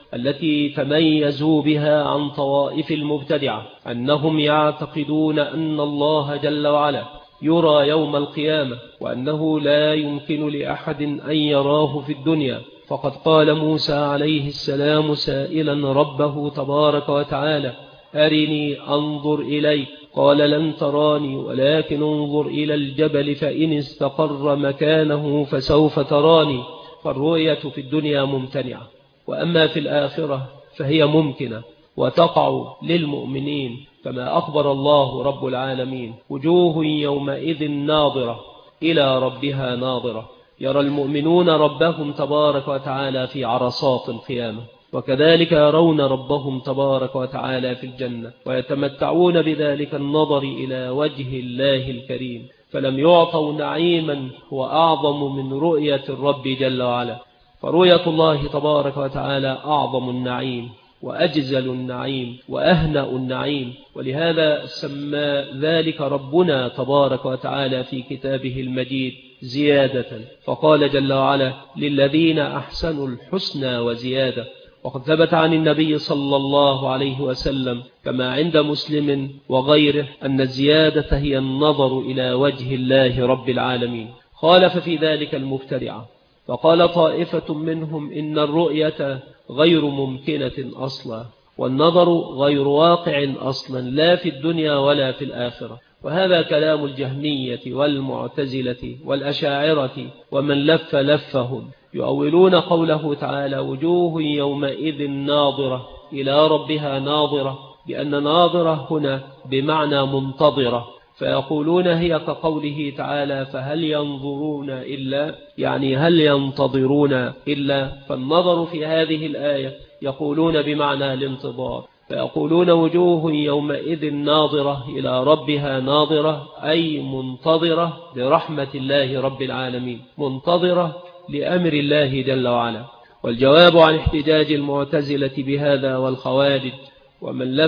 التي تميزوا بها عن طوائف المبتدعة، أنهم يعتقدون أن الله جل وعلا يرى يوم القيامة، وأنه لا يمكن لأحد أن يراه في الدنيا. فقد قال موسى عليه السلام سائلا ربه تبارك وتعالى: أرني أنظر إليك، قال لن تراني ولكن انظر إلى الجبل فإن استقر مكانه فسوف تراني. فالرؤية في الدنيا ممتنعة، وأما في الآخرة فهي ممكنة وتقع للمؤمنين، كما أخبر الله رب العالمين: وجوه يومئذ ناظرة إلى ربها ناظرة. يرى المؤمنون ربهم تبارك وتعالى في عرصات القيامة، وكذلك يرون ربهم تبارك وتعالى في الجنة، ويتمتعون بذلك النظر إلى وجه الله الكريم. فلم يعطوا نعيما هو أعظم من رؤية الرب جل وعلا، فرؤية الله تبارك وتعالى أعظم النعيم وأجزل النعيم وأهنأ النعيم. ولهذا سمى ذلك ربنا تبارك وتعالى في كتابه المجيد زيادة، فقال جل وعلا: للذين أحسنوا الحسنى وزيادة. وقد ثبت عن النبي صلى الله عليه وسلم كما عند مسلم وغيره أن الزيادة هي النظر إلى وجه الله رب العالمين. خالف في ذلك المبتدعة، فقال طائفة منهم إن الرؤية غير ممكنة أصلا، والنظر غير واقع أصلا، لا في الدنيا ولا في الآخرة. وهذا كلام الجهمية والمعتزلة والأشاعرة ومن لف لفهم، يؤولون قوله تعالى: وجوه يومئذ ناظرة إلى ربها ناظرة، لأن ناظرة هنا بمعنى منتظرة، فيقولون هي كقوله تعالى: فهل ينظرون إلا، يعني هل ينتظرون إلا. فالنظر في هذه الآية يقولون بمعنى الانتظار، فيقولون وجوه يومئذ ناظرة إلى ربها ناظرة، أي منتظرة لرحمة الله رب العالمين، منتظرة لأمر الله جل وعلا. والجواب عن احتجاج المعتزلة بهذا والخوارج ومن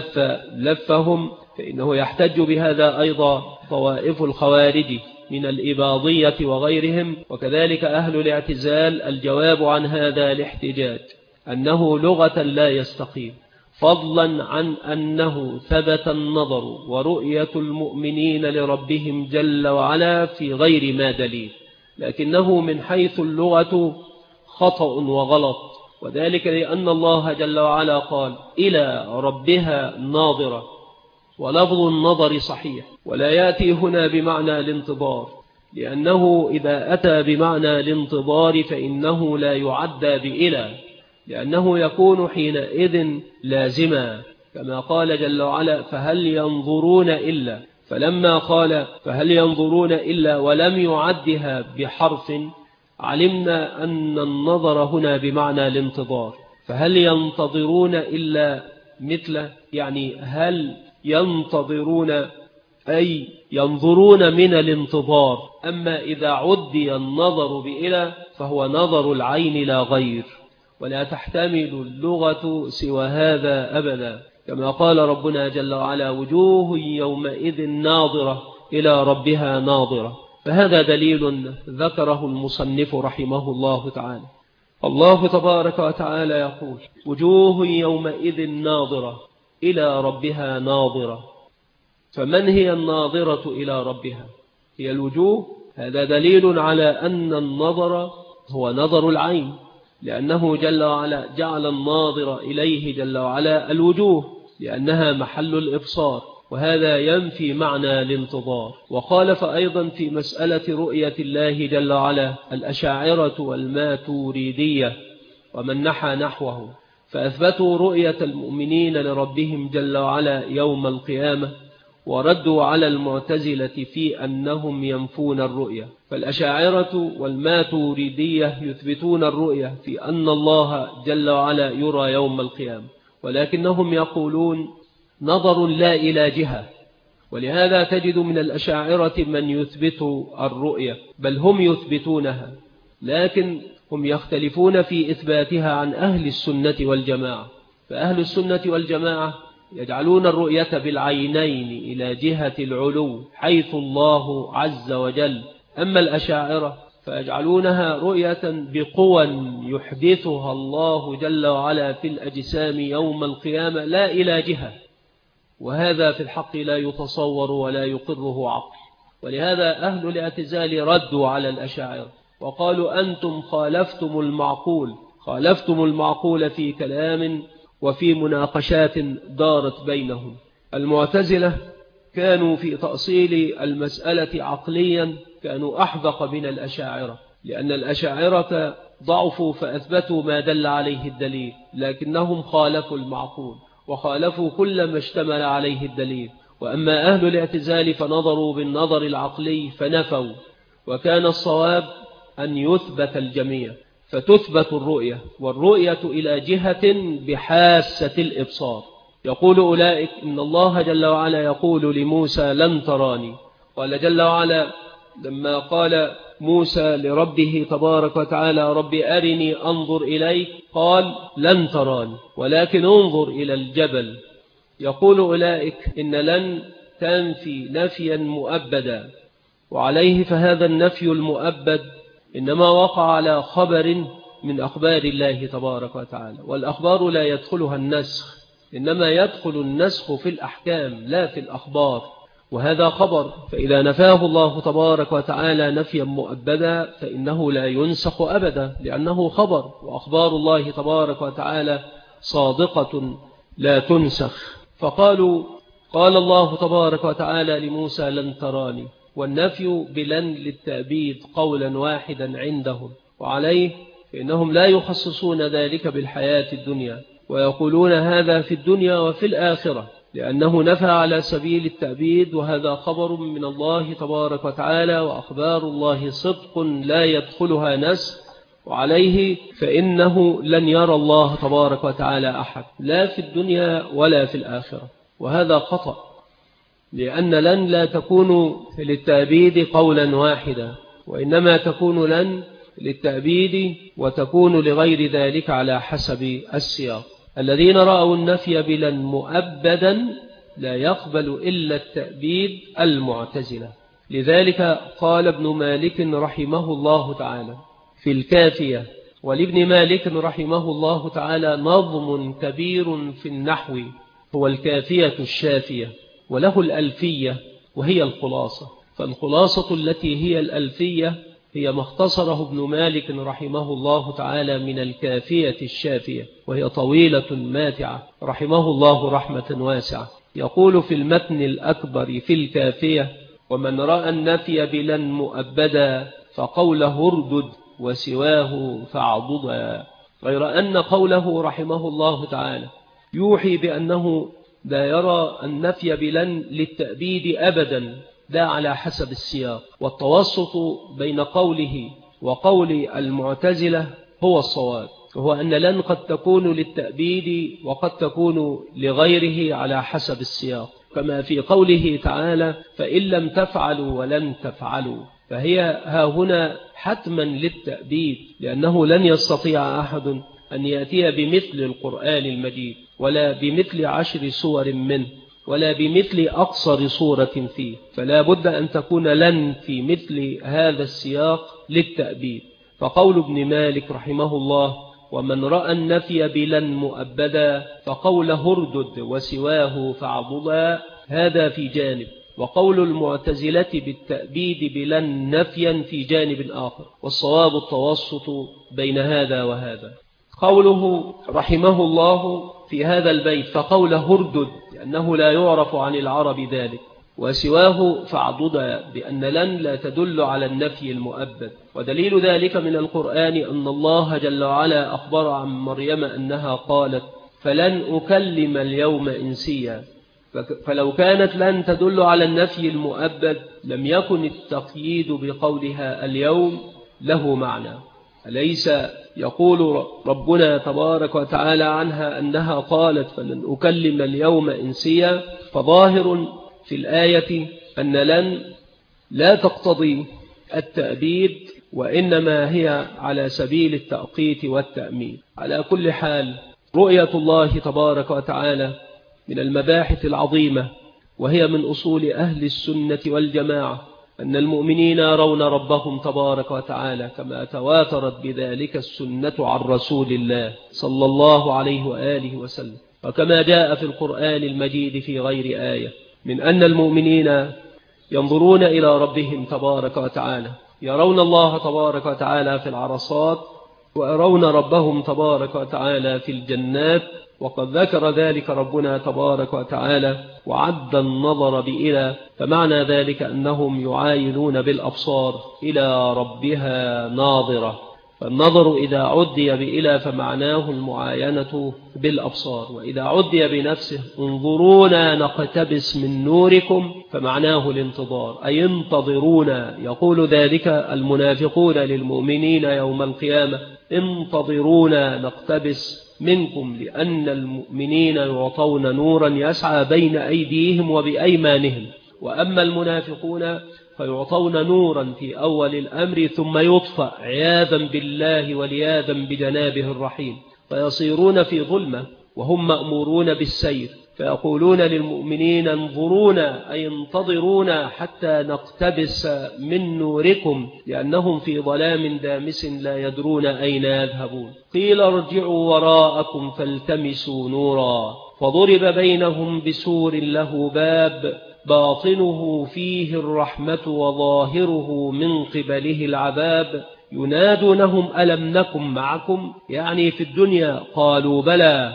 لفهم، فإنه يحتج بهذا أيضا طوائف الخوارج من الإباضية وغيرهم، وكذلك أهل الاعتزال. الجواب عن هذا الاحتجاج أنه لغة لا يستقيم، فضلا عن أنه ثبت النظر ورؤية المؤمنين لربهم جل وعلا في غير ما دليل، لكنه من حيث اللغة خطأ وغلط، وذلك لأن الله جل وعلا قال: إلى ربها ناظرة، ولفظ النظر صحيح، ولا يأتي هنا بمعنى الانتظار، لأنه إذا أتى بمعنى الانتظار فإنه لا يعدى بإلى، لأنه يكون حينئذ لازما، كما قال جل وعلا: فهل ينظرون إلا. فلما قال فهل ينظرون إلا ولم يعدها بحرف، علمنا أن النظر هنا بمعنى الانتظار. فهل ينتظرون إلا مثل، يعني هل ينتظرون أي ينظرون من الانتظار. أما إذا عدي النظر بإلى فهو نظر العين لا غير، ولا تحتمل اللغة سوى هذا أبدا، كما قال ربنا جل وعلا: وجوه يومئذ ناظرة إلى ربها ناظرة. فهذا دليل ذكره المصنف رحمه الله تعالى. الله تبارك وتعالى يقول: وجوه يومئذ ناظرة إلى ربها ناظرة. فمن هي الناظرة إلى ربها؟ هي الوجوه. هذا دليل على أن النظر هو نظر العين، لأنه جل وعلا جعل الناظر إليه جل وعلا الوجوه، لأنها محل الإبصار، وهذا ينفي معنى الانتظار. وخالف أيضا في مسألة رؤية الله جل وعلا الأشاعرة والماتوريدية ومن نحى نحوه، فأثبتوا رؤية المؤمنين لربهم جل وعلا يوم القيامة، وردوا على المعتزلة في أنهم ينفون الرؤية. فالأشاعرة والماتوريدية يثبتون الرؤية في أن الله جل وعلا يرى يوم القيامة، ولكنهم يقولون نظر لا إلى جهة. ولهذا تجد من الأشاعرة من يثبت الرؤية، بل هم يثبتونها، لكن هم يختلفون في إثباتها عن أهل السنة والجماعة. فأهل السنة والجماعة يجعلون الرؤية بالعينين إلى جهة العلو حيث الله عز وجل. أما الأشاعرة فيجعلونها رؤية بقوى يحدثها الله جل وعلا في الأجسام يوم القيامة لا إلى جهة، وهذا في الحق لا يتصور ولا يقره عقل. ولهذا أهل الاعتزال ردوا على الأشاعرة وقالوا أنتم خالفتم المعقول في كلام وفي مناقشات دارت بينهم. المعتزلة كانوا في تأصيل المسألة عقليا كانوا أحذق من الأشاعرة، لأن الأشاعرة ضعفوا فأثبتوا ما دل عليه الدليل، لكنهم خالفوا المعقول وخالفوا كل ما اشتمل عليه الدليل. وأما أهل الاعتزال فنظروا بالنظر العقلي فنفوا، وكان الصواب أن يثبت الجميع، فتثبت الرؤية، والرؤية إلى جهة بحاسة الإبصار. يقول أولئك إن الله جل وعلا يقول لموسى لن تراني، قال جل وعلا لما قال موسى لربه تبارك وتعالى رب أرني أنظر إليك، قال لن تراني ولكن انظر إلى الجبل. يقول أولئك إن لن تنفي نفيا مؤبدا، وعليه فهذا النفي المؤبد إنما وقع على خبر من أخبار الله تبارك وتعالى، والأخبار لا يدخلها النسخ، إنما يدخل النسخ في الأحكام لا في الأخبار، وهذا خبر، فإذا نفاه الله تبارك وتعالى نفيا مؤبدا فإنه لا ينسخ أبدا لأنه خبر، وأخبار الله تبارك وتعالى صادقة لا تنسخ. فقالوا قال الله تبارك وتعالى لموسى لن تراني، والنفي بلن للتأبيد قولا واحدا عندهم، وعليه فإنهم لا يخصصون ذلك بالحياة الدنيا، ويقولون هذا في الدنيا وفي الآخرة، لأنه نفى على سبيل التأبيد، وهذا خبر من الله تبارك وتعالى، وأخبار الله صدق لا يدخلها نسخ، وعليه فإنه لن يرى الله تبارك وتعالى أحد لا في الدنيا ولا في الآخرة، وهذا خطأ، لأن لن لا تكون للتأبيد قولا واحدا، وإنما تكون لن للتأبيد وتكون لغير ذلك على حسب السياق. الذين رأوا النفي بلن مؤبدا لا يقبل إلا التأبيد المعتزلة. لذلك قال ابن مالك رحمه الله تعالى في الكافية، ولابن مالك رحمه الله تعالى نظم كبير في النحو هو الكافية الشافية، وله الألفية وهي الخلاصة، فالخلاصة التي هي الألفية هي ما اختصره ابن مالك رحمه الله تعالى من الكافية الشافية، وهي طويلة ماتعة رحمه الله رحمة واسعة. يقول في المتن الأكبر في الكافية ومن رأى النفي بلن مؤبدا فقوله اردد وسواه فاعضدا، غير أن قوله رحمه الله تعالى يوحي بأنه لا يرى النفي بلن للتأبيد أبدا، لا على حسب السياق، والتوسط بين قوله وقول المعتزلة هو الصواب، وهو أن لن قد تكون للتأبيد وقد تكون لغيره على حسب السياق، كما في قوله تعالى فإن لم تفعلوا ولن تفعلوا، فهي ها هنا حتما للتأبيد، لأنه لن يستطيع أحد أن يأتي بمثل القرآن المجيد ولا بمثل 10 سور منه ولا بمثل أقصر سورة فيه، فلا بد أن تكون لن في مثل هذا السياق للتأبيد. فقول ابن مالك رحمه الله ومن رأى النفي بلن مؤبدا فقوله اردد وسواه فاعضدا، هذا في جانب، وقول المعتزلة بالتأبيد بلن نفيا في جانب آخر، والصواب التوسط بين هذا وهذا. قوله رحمه الله في هذا البيت فقوله اردد لأنه لا يعرف عن العرب ذلك، وسواه فاعضدا بأن لن لا تدل على النفي المؤبد، ودليل ذلك من القرآن أن الله جل وعلا أخبر عن مريم أنها قالت فلن أكلم اليوم إنسيا، فلو كانت لن تدل على النفي المؤبد لم يكن التقييد بقولها اليوم له معنى. أليس يقول ربنا تبارك وتعالى عنها أنها قالت فلن أكلم اليوم إنسيا، فظاهر في الآية أن لن لا تقتضي التأبيد، وإنما هي على سبيل التأقيت والتأمين. على كل حال رؤية الله تبارك وتعالى من المباحث العظيمة، وهي من أصول أهل السنة والجماعة، أن المؤمنين يرون ربهم تبارك وتعالى كما تواترت بذلك السنة عن رسول الله صلى الله عليه وآله وسلم، وكما جاء في القرآن المجيد في غير آية من أن المؤمنين ينظرون إلى ربهم تبارك وتعالى، يرون الله تبارك وتعالى في العرصات، ويرون ربهم تبارك وتعالى في الجنات. وقد ذكر ذلك ربنا تبارك وتعالى وعد النظر بإلى، فمعنى ذلك أنهم يعاينون بالأبصار إلى ربها ناظرة. فالنظر إذا عدي بإلى فمعناه المعاينة بالأبصار، وإذا عدي بنفسه انظرونا نقتبس من نوركم فمعناه الانتظار، أي انتظرونا. يقول ذلك المنافقون للمؤمنين يوم القيامة: انتظرونا نقتبس منكم، لأن المؤمنين يعطون نورا يسعى بين أيديهم وبأيمانهم، وأما المنافقون فيعطون نورا في أول الأمر ثم يطفأ عياذا بالله والعياذا بجنابه الرحيم، فيصيرون في ظلمة وهم مأمورون بالسير، فيقولون للمؤمنين: انظرونا أي انتظرونا حتى نقتبس من نوركم، لأنهم في ظلام دامس لا يدرون أين يذهبون. قيل ارجعوا وراءكم فالتمسوا نورا، فضرب بينهم بسور له باب باطنه فيه الرحمة وظاهره من قبله العذاب، ينادونهم ألم نكن معكم، يعني في الدنيا، قالوا بلى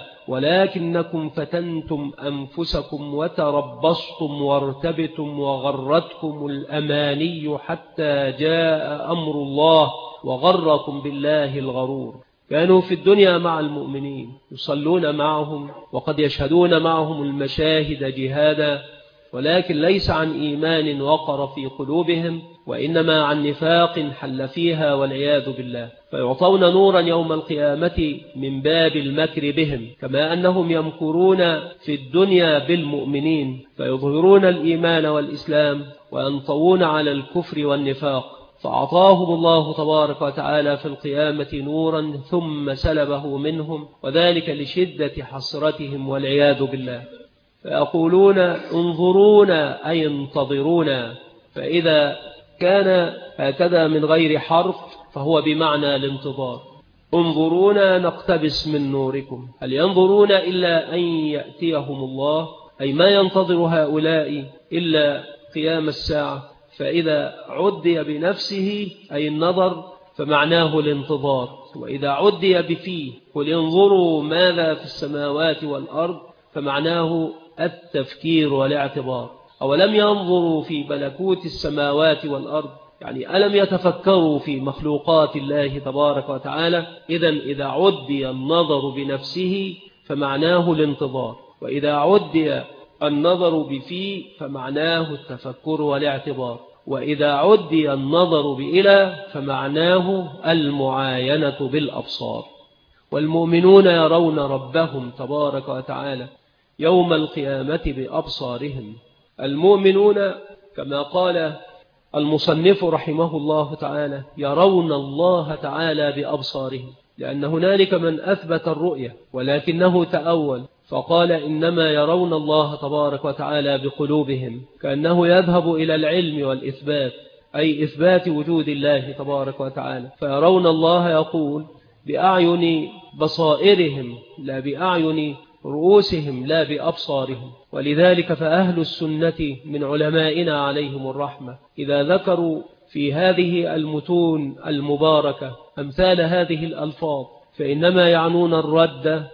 ولكنكم فتنتم أنفسكم وتربصتم وارتبتم وغرتكم الأماني حتى جاء أمر الله وغركم بالله الغرور. كانوا في الدنيا مع المؤمنين يصلون معهم وقد يشهدون معهم المشاهد جهادا، ولكن ليس عن إيمان وقر في قلوبهم، وإنما عن نفاق حل فيها والعياذ بالله. فيعطون نورا يوم القيامة من باب المكر بهم، كما أنهم يمكرون في الدنيا بالمؤمنين فيظهرون الإيمان والإسلام وينطوون على الكفر والنفاق. فأعطاهم الله تبارك وتعالى في القيامة نورا ثم سلبه منهم، وذلك لشدة حسرتهم والعياذ بالله. فيقولون انظرونا أي انتظرونا، فإذا كان هكذا من غير حرف فهو بمعنى الانتظار. انظرونا نقتبس من نوركم، هل ينظرون إلا أن يأتيهم الله؟ أي ما ينتظر هؤلاء إلا قيام الساعة، فإذا عدي بنفسه أي النظر فمعناه الانتظار، وإذا عدي بفيه قل انظروا ماذا في السماوات والأرض فمعناه التفكير والاعتبار. أولم ينظروا في ملكوت السماوات والأرض، يعني ألم يتفكروا في مخلوقات الله تبارك وتعالى؟ إذا عدي النظر بنفسه فمعناه الانتظار، وإذا عدي النظر بفيه فمعناه التفكر والاعتبار، وإذا عدي النظر بإلى فمعناه المعاينة بالأبصار. والمؤمنون يرون ربهم تبارك وتعالى يوم القيامة بأبصارهم. المؤمنون كما قال المصنف رحمه الله تعالى يرون الله تعالى بأبصارهم، لأن هنالك من أثبت الرؤية ولكنه تأول فقال إنما يرون الله تبارك وتعالى بقلوبهم، كأنه يذهب إلى العلم والإثبات، أي إثبات وجود الله تبارك وتعالى. فيرون الله يقول بأعين بصائرهم لا بأعين رؤوسهم لا بأبصارهم. ولذلك فأهل السنة من علمائنا عليهم الرحمة إذا ذكروا في هذه المتون المباركة أمثال هذه الألفاظ فإنما يعنون الرد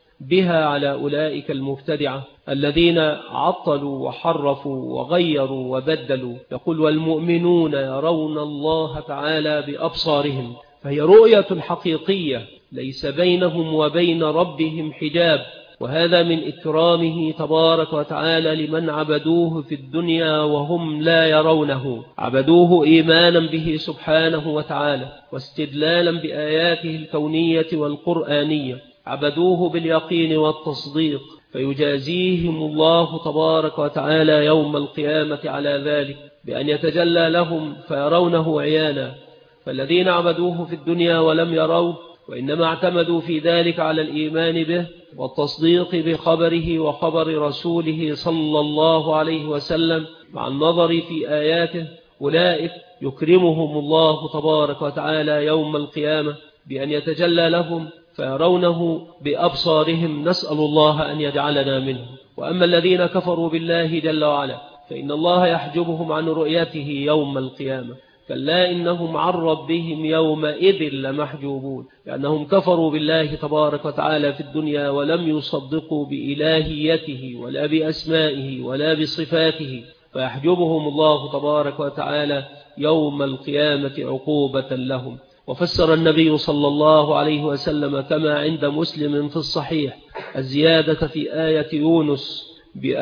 بها على أولئك المبتدعة الذين عطلوا وحرفوا وغيروا وبدلوا. يقول والمؤمنون يرون الله تعالى بأبصارهم، فهي رؤية حقيقية ليس بينهم وبين ربهم حجاب، وهذا من إكرامه تبارك وتعالى لمن عبدوه في الدنيا وهم لا يرونه، عبدوه إيمانا به سبحانه وتعالى واستدلالا بآياته الكونية والقرآنية، عبدوه باليقين والتصديق، فيجازيهم الله تبارك وتعالى يوم القيامة على ذلك بأن يتجلى لهم فيرونه عيانا. فالذين عبدوه في الدنيا ولم يروه وإنما اعتمدوا في ذلك على الإيمان به والتصديق بخبره وخبر رسوله صلى الله عليه وسلم مع النظر في آياته أولئك يكرمهم الله تبارك وتعالى يوم القيامة بأن يتجلى لهم فيرونه بأبصارهم، نسأل الله أن يجعلنا منهم. وأما الذين كفروا بالله جل وعلا فإن الله يحجبهم عن رؤيته يوم القيامة، كلا إنهم عن ربهم يومئذ لمحجوبون، لأنهم كفروا بالله تبارك وتعالى في الدنيا ولم يصدقوا بإلهيته ولا بأسمائه ولا بصفاته، فيحجبهم الله تبارك وتعالى يوم القيامة عقوبة لهم. وفسر النبي صلى الله عليه وسلم كما عند مسلم في الصحيح الزيادة في آية يونس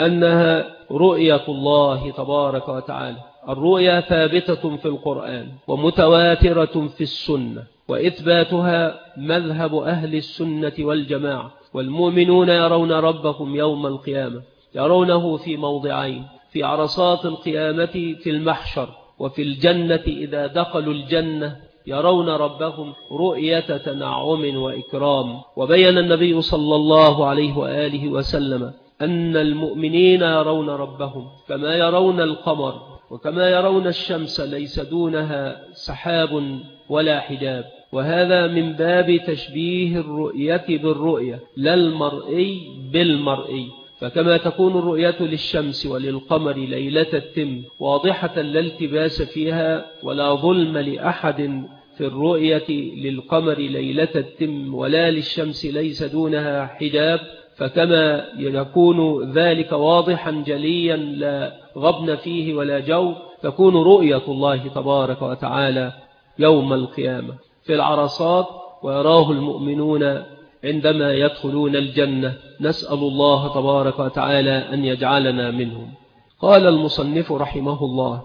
بأنها رؤية الله تبارك وتعالى. الرؤيا ثابتة في القرآن ومتواترة في السنة، وإثباتها مذهب أهل السنة والجماعة. والمؤمنون يرون ربهم يوم القيامة، يرونه في موضعين: في عرصات القيامة في المحشر، وفي الجنة إذا دخلوا الجنة يرون ربهم رؤية تنعم وإكرام. وبين النبي صلى الله عليه وآله وسلم أن المؤمنين يرون ربهم كما يرون القمر وكما يرون الشمس ليس دونها سحاب ولا حجاب، وهذا من باب تشبيه الرؤية بالرؤية لا المرئي بالمرئي. فكما تكون الرؤية للشمس وللقمر ليلة التم واضحة لا التباس فيها ولا ظلم لأحد في الرؤية للقمر ليلة التم ولا للشمس ليس دونها حجاب، فكما يكون ذلك واضحا جليا لا غبن فيه ولا جو، تكون رؤية الله تبارك وتعالى يوم القيامة في العرصات، ويراه المؤمنون عندما يدخلون الجنة. نسأل الله تبارك وتعالى أن يجعلنا منهم. قال المصنف رحمه الله: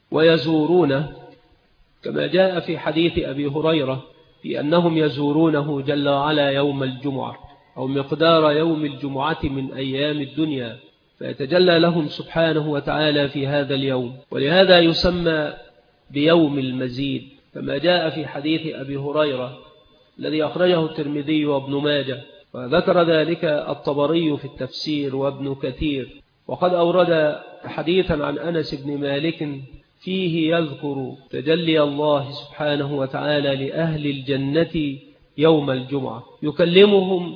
ويزورونه، كما جاء في حديث أبي هريرة في أنهم يزورونه جل وعلا يوم الجمعة أو مقدار يوم الجمعة من أيام الدنيا، فيتجلى لهم سبحانه وتعالى في هذا اليوم، ولهذا يسمى بيوم المزيد، كما جاء في حديث أبي هريرة الذي أخرجه الترمذي وابن ماجه، وذكر ذلك الطبري في التفسير وابن كثير. وقد أورد حديثا عن أنس بن مالك فيه يذكر تجلي الله سبحانه وتعالى لأهل الجنة يوم الجمعة، يكلمهم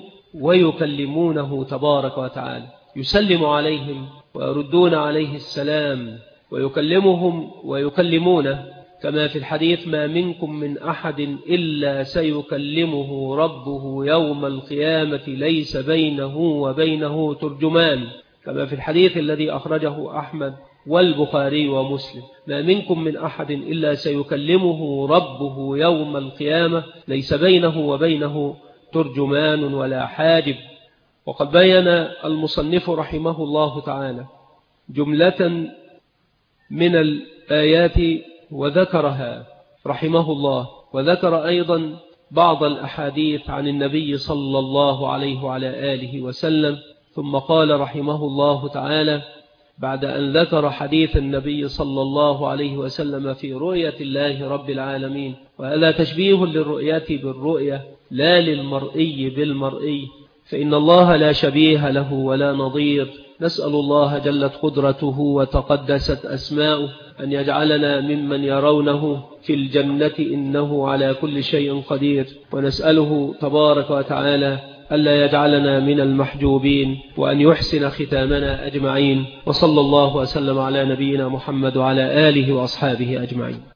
ويكلمونه تبارك وتعالى، يسلم عليهم ويردون عليه السلام، ويكلمهم ويكلمونه، كما في الحديث: ما منكم من أحد إلا سيكلمه ربه يوم القيامة ليس بينه وبينه ترجمان، كما في الحديث الذي أخرجه أحمد والبخاري ومسلم: ما منكم من أحد إلا سيكلمه ربه يوم القيامة ليس بينه وبينه ترجمان ولا حاجب. وقد بين المصنف رحمه الله تعالى جملة من الآيات وذكرها رحمه الله، وذكر أيضا بعض الأحاديث عن النبي صلى الله عليه وعلى آله وسلم. ثم قال رحمه الله تعالى بعد أن ذكر حديث النبي صلى الله عليه وسلم في رؤية الله رب العالمين: وهذا تشبيه للرؤية بالرؤية لا للمرئي بالمرئي، فإن الله لا شبيه له ولا نظير. نسأل الله جلت قدرته وتقدست أسماؤه أن يجعلنا ممن يرونه في الجنة إنه على كل شيء قدير، ونسأله تبارك وتعالى ألا يجعلنا من المحجوبين، وأن يحسن ختامنا أجمعين. وصلى الله وسلم على نبينا محمد وعلى آله وأصحابه أجمعين.